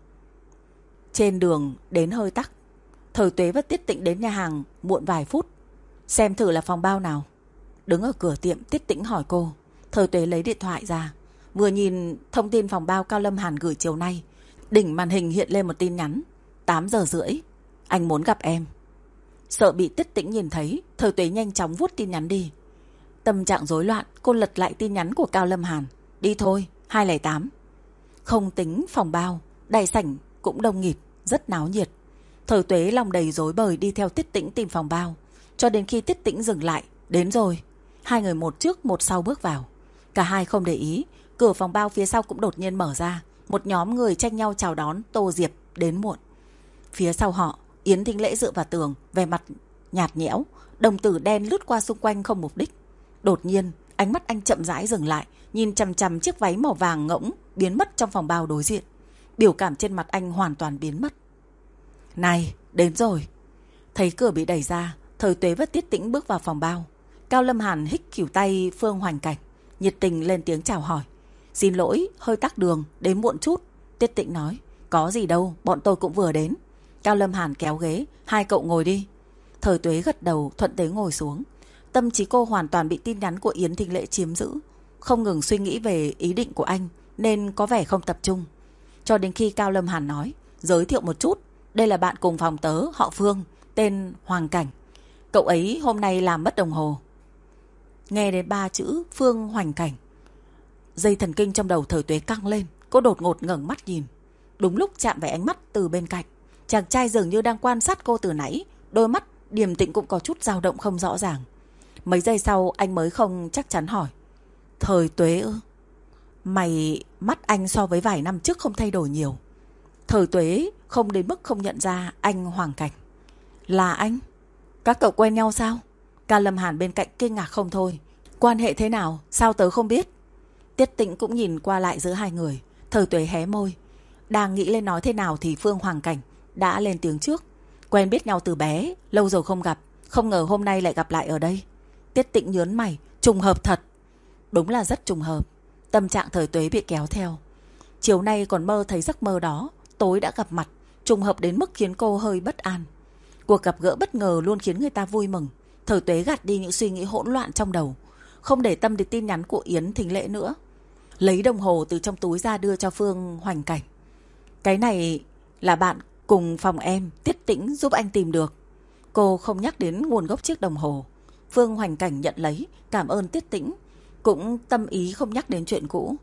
Trên đường đến hơi tắc, Thời Tuế và Tiết Tĩnh đến nhà hàng muộn vài phút. Xem thử là phòng bao nào. Đứng ở cửa tiệm, Tiết Tĩnh hỏi cô. Thời Tuế lấy điện thoại ra, vừa nhìn thông tin phòng bao Cao Lâm Hàn gửi chiều nay. Đỉnh màn hình hiện lên một tin nhắn. 8 giờ rưỡi, anh muốn gặp em. Sợ bị Tiết Tĩnh nhìn thấy, Thời Tuế nhanh chóng vuốt tin nhắn đi. Tâm trạng rối loạn, cô lật lại tin nhắn của Cao Lâm Hàn. Đi thôi, 208. Không tính phòng bao, đại sảnh cũng đông nghịt, rất náo nhiệt. Thời Tuế lòng đầy rối bời đi theo Tiết Tĩnh tìm phòng bao, cho đến khi Tiết Tĩnh dừng lại. Đến rồi. Hai người một trước một sau bước vào. Cả hai không để ý, cửa phòng bao phía sau cũng đột nhiên mở ra. Một nhóm người tranh nhau chào đón Tô Diệp đến muộn. Phía sau họ, Yến Thính Lễ dựa vào tường, vẻ mặt nhạt nhẽo, đồng tử đen lướt qua xung quanh không mục đích. Đột nhiên, ánh mắt anh chậm rãi dừng lại, nhìn chằm chằm chiếc váy màu vàng ngỗng biến mất trong phòng bao đối diện. Biểu cảm trên mặt anh hoàn toàn biến mất. Này, đến rồi. Thấy cửa bị đẩy ra, Thời Tuế và Tiết Tĩnh bước vào phòng bao. Cao Lâm Hàn hích khỉu tay Phương Hoành Cảnh, nhiệt tình lên tiếng chào hỏi. Xin lỗi, hơi tắc đường, đến muộn chút. Tiết Tĩnh nói. Có gì đâu, bọn tôi cũng vừa đến. Cao Lâm Hàn kéo ghế. Hai cậu ngồi đi. Thời Tuế gật đầu, thuận thế ngồi xuống. Tâm trí cô hoàn toàn bị tin nhắn của Yến Thính Lễ chiếm giữ, không ngừng suy nghĩ về ý định của anh, nên có vẻ không tập trung. Cho đến khi Cao Lâm Hàn nói. Giới thiệu một chút, đây là bạn cùng phòng tớ, họ Phương, tên Hoành Cảnh. Cậu ấy hôm nay làm mất đồng hồ. Nghe đến 3 chữ Phương Hoành Cảnh, dây thần kinh trong đầu Thời Tuế căng lên. Cô đột ngột ngẩng mắt nhìn. Đúng lúc chạm phải ánh mắt từ bên cạnh. Chàng trai dường như đang quan sát cô từ nãy, đôi mắt điềm tĩnh cũng có chút dao động không rõ ràng. Mấy giây sau anh mới không chắc chắn hỏi. Thời Tuế ư? Mày mắt anh so với vài năm trước không thay đổi nhiều. Thời Tuế không đến mức không nhận ra anh Hoành Cảnh. Là anh? Các cậu quen nhau sao? Cao Lâm Hàn bên cạnh kinh ngạc không thôi. Quan hệ thế nào? Sao tớ không biết? Tiết Tĩnh cũng nhìn qua lại giữa hai người. Thời Tuế hé môi. Đang nghĩ lên nói thế nào thì Phương Hoành Cảnh đã lên tiếng trước. Quen biết nhau từ bé, lâu rồi không gặp. Không ngờ hôm nay lại gặp lại ở đây. Tiết Tĩnh nhớn mày. Trùng hợp thật. Đúng là rất trùng hợp. Tâm trạng Thời Tuế bị kéo theo. Chiều nay còn mơ thấy giấc mơ đó. Tối đã gặp mặt. Trùng hợp đến mức khiến cô hơi bất an. Cuộc gặp gỡ bất ngờ luôn khiến người ta vui mừng. Thời Tuế gạt đi những suy nghĩ hỗn loạn trong đầu, không để tâm đến tin nhắn của Yến Thính Lễ nữa. Lấy đồng hồ từ trong túi ra đưa cho Phương Hoành Cảnh. Cái này là bạn cùng phòng em, Tiết Tĩnh giúp anh tìm được. Cô không nhắc đến nguồn gốc chiếc đồng hồ. Phương Hoành Cảnh nhận lấy, cảm ơn Tiết Tĩnh, cũng tâm ý không nhắc đến chuyện cũ.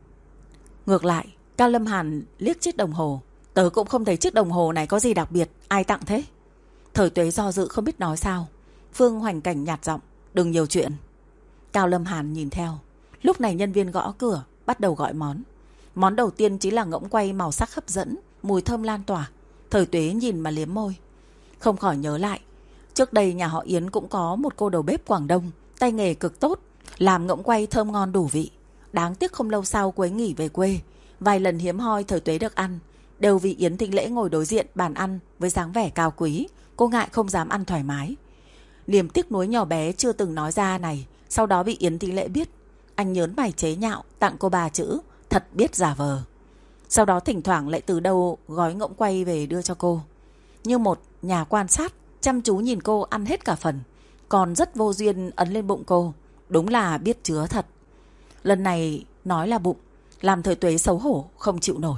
Ngược lại, Cao Lâm Hàn liếc chiếc đồng hồ. Tớ cũng không thấy chiếc đồng hồ này có gì đặc biệt. Ai tặng thế? Thời Tuế do dự không biết nói sao. Phương Hoành Cảnh nhạt giọng. Đừng nhiều chuyện. Cao Lâm Hàn nhìn theo. Lúc này nhân viên gõ cửa, bắt đầu gọi món. Món đầu tiên chính là ngỗng quay màu sắc hấp dẫn, mùi thơm lan tỏa. Thời Tuế nhìn mà liếm môi. Không khỏi nhớ lại, trước đây nhà họ Yến cũng có một cô đầu bếp Quảng Đông, tay nghề cực tốt, làm ngỗng quay thơm ngon đủ vị. Đáng tiếc không lâu sau cô ấy nghỉ về quê. Vài lần hiếm hoi Thời Tuế được ăn, đều vì Yến Thính Lễ ngồi đối diện bàn ăn với dáng vẻ cao quý. Cô ngại không dám ăn thoải mái. Niềm tiếc nuối nhỏ bé chưa từng nói ra này, sau đó bị Yến Thính Lễ biết. Anh nhớn mày chế nhạo, tặng cô 3 chữ. Thật biết giả vờ. Sau đó thỉnh thoảng lại từ đâu gói ngỗng quay về đưa cho cô. Như một nhà quan sát, chăm chú nhìn cô ăn hết cả phần. còn rất vô duyên ấn lên bụng cô. Đúng là biết chứa thật. Lần này nói là bụng, làm Thời Tuế xấu hổ không chịu nổi.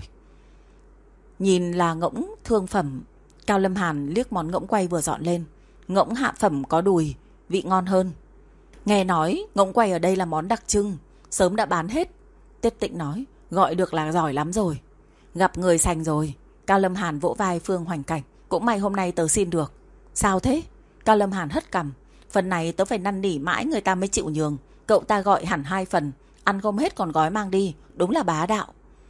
Nhìn là ngỗng thương phẩm, Cao Lâm Hàn liếc món ngỗng quay vừa dọn lên. Ngỗng hạ phẩm có đùi, vị ngon hơn. Nghe nói ngỗng quay ở đây là món đặc trưng, sớm đã bán hết. Tiết Tĩnh nói, gọi được là giỏi lắm rồi. Gặp người sành rồi. Cao Lâm Hàn vỗ vai Phương Hoành Cảnh. Cũng may hôm nay tớ xin được. Sao thế? Cao Lâm Hàn hất cằm. Phần này tớ phải năn nỉ mãi người ta mới chịu nhường. Cậu ta gọi hẳn 2 phần, ăn không hết còn gói mang đi. Đúng là bá đạo.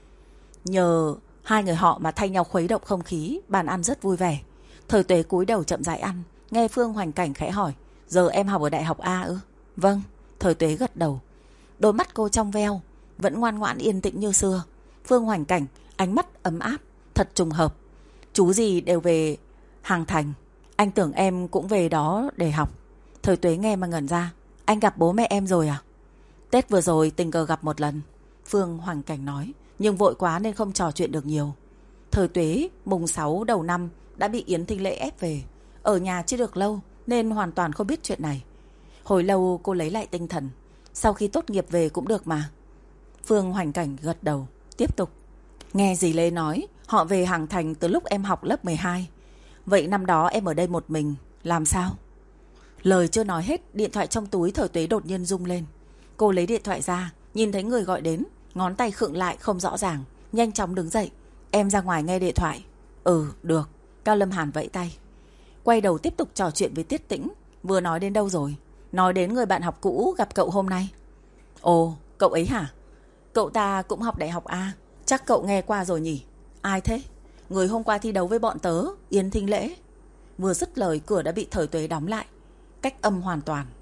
Nhờ hai người họ mà thay nhau khuấy động không khí, bàn ăn rất vui vẻ. Thời Tuế cúi đầu chậm rãi ăn. Nghe Phương Hoành Cảnh khẽ hỏi, giờ em học ở Đại học A ư? Vâng. Thời Tuế gật đầu. Đôi mắt cô trong veo, vẫn ngoan ngoãn yên tĩnh như xưa. Phương Hoành Cảnh ánh mắt ấm áp. Thật trùng hợp, chú gì đều về Hàng Thành. Anh tưởng em cũng về đó để học. Thời Tuế nghe mà ngẩn ra. Anh gặp bố mẹ em rồi à? Tết vừa rồi tình cờ gặp một lần, Phương Hoành Cảnh nói, nhưng vội quá nên không trò chuyện được nhiều. Thời Tuế mùng 6 đầu năm đã bị Yến Thinh Lễ ép về. Ở nhà chưa được lâu nên hoàn toàn không biết chuyện này. Hồi lâu cô lấy lại tinh thần. Sau khi tốt nghiệp về cũng được mà. Phương Hoành Cảnh gật đầu. Tiếp tục. Nghe dì Lê nói họ về Hàng Thành từ lúc em học lớp 12. Vậy năm đó em ở đây một mình, làm sao? Lời chưa nói hết, điện thoại trong túi Thời Tuế đột nhiên rung lên. Cô lấy điện thoại ra, nhìn thấy người gọi đến, ngón tay khựng lại không rõ ràng, nhanh chóng đứng dậy. Em ra ngoài nghe điện thoại. Ừ, được. Cao Lâm Hàn vẫy tay. Quay đầu tiếp tục trò chuyện với Tiết Tĩnh. Vừa nói đến đâu rồi? Nói đến người bạn học cũ gặp cậu hôm nay. Ồ, cậu ấy hả? Cậu ta cũng học Đại học A. Chắc cậu nghe qua rồi nhỉ? Ai thế? Người hôm qua thi đấu với bọn tớ, Yến Thinh Lễ. Vừa dứt lời cửa đã bị Thời Tuế đóng lại, cách âm hoàn toàn.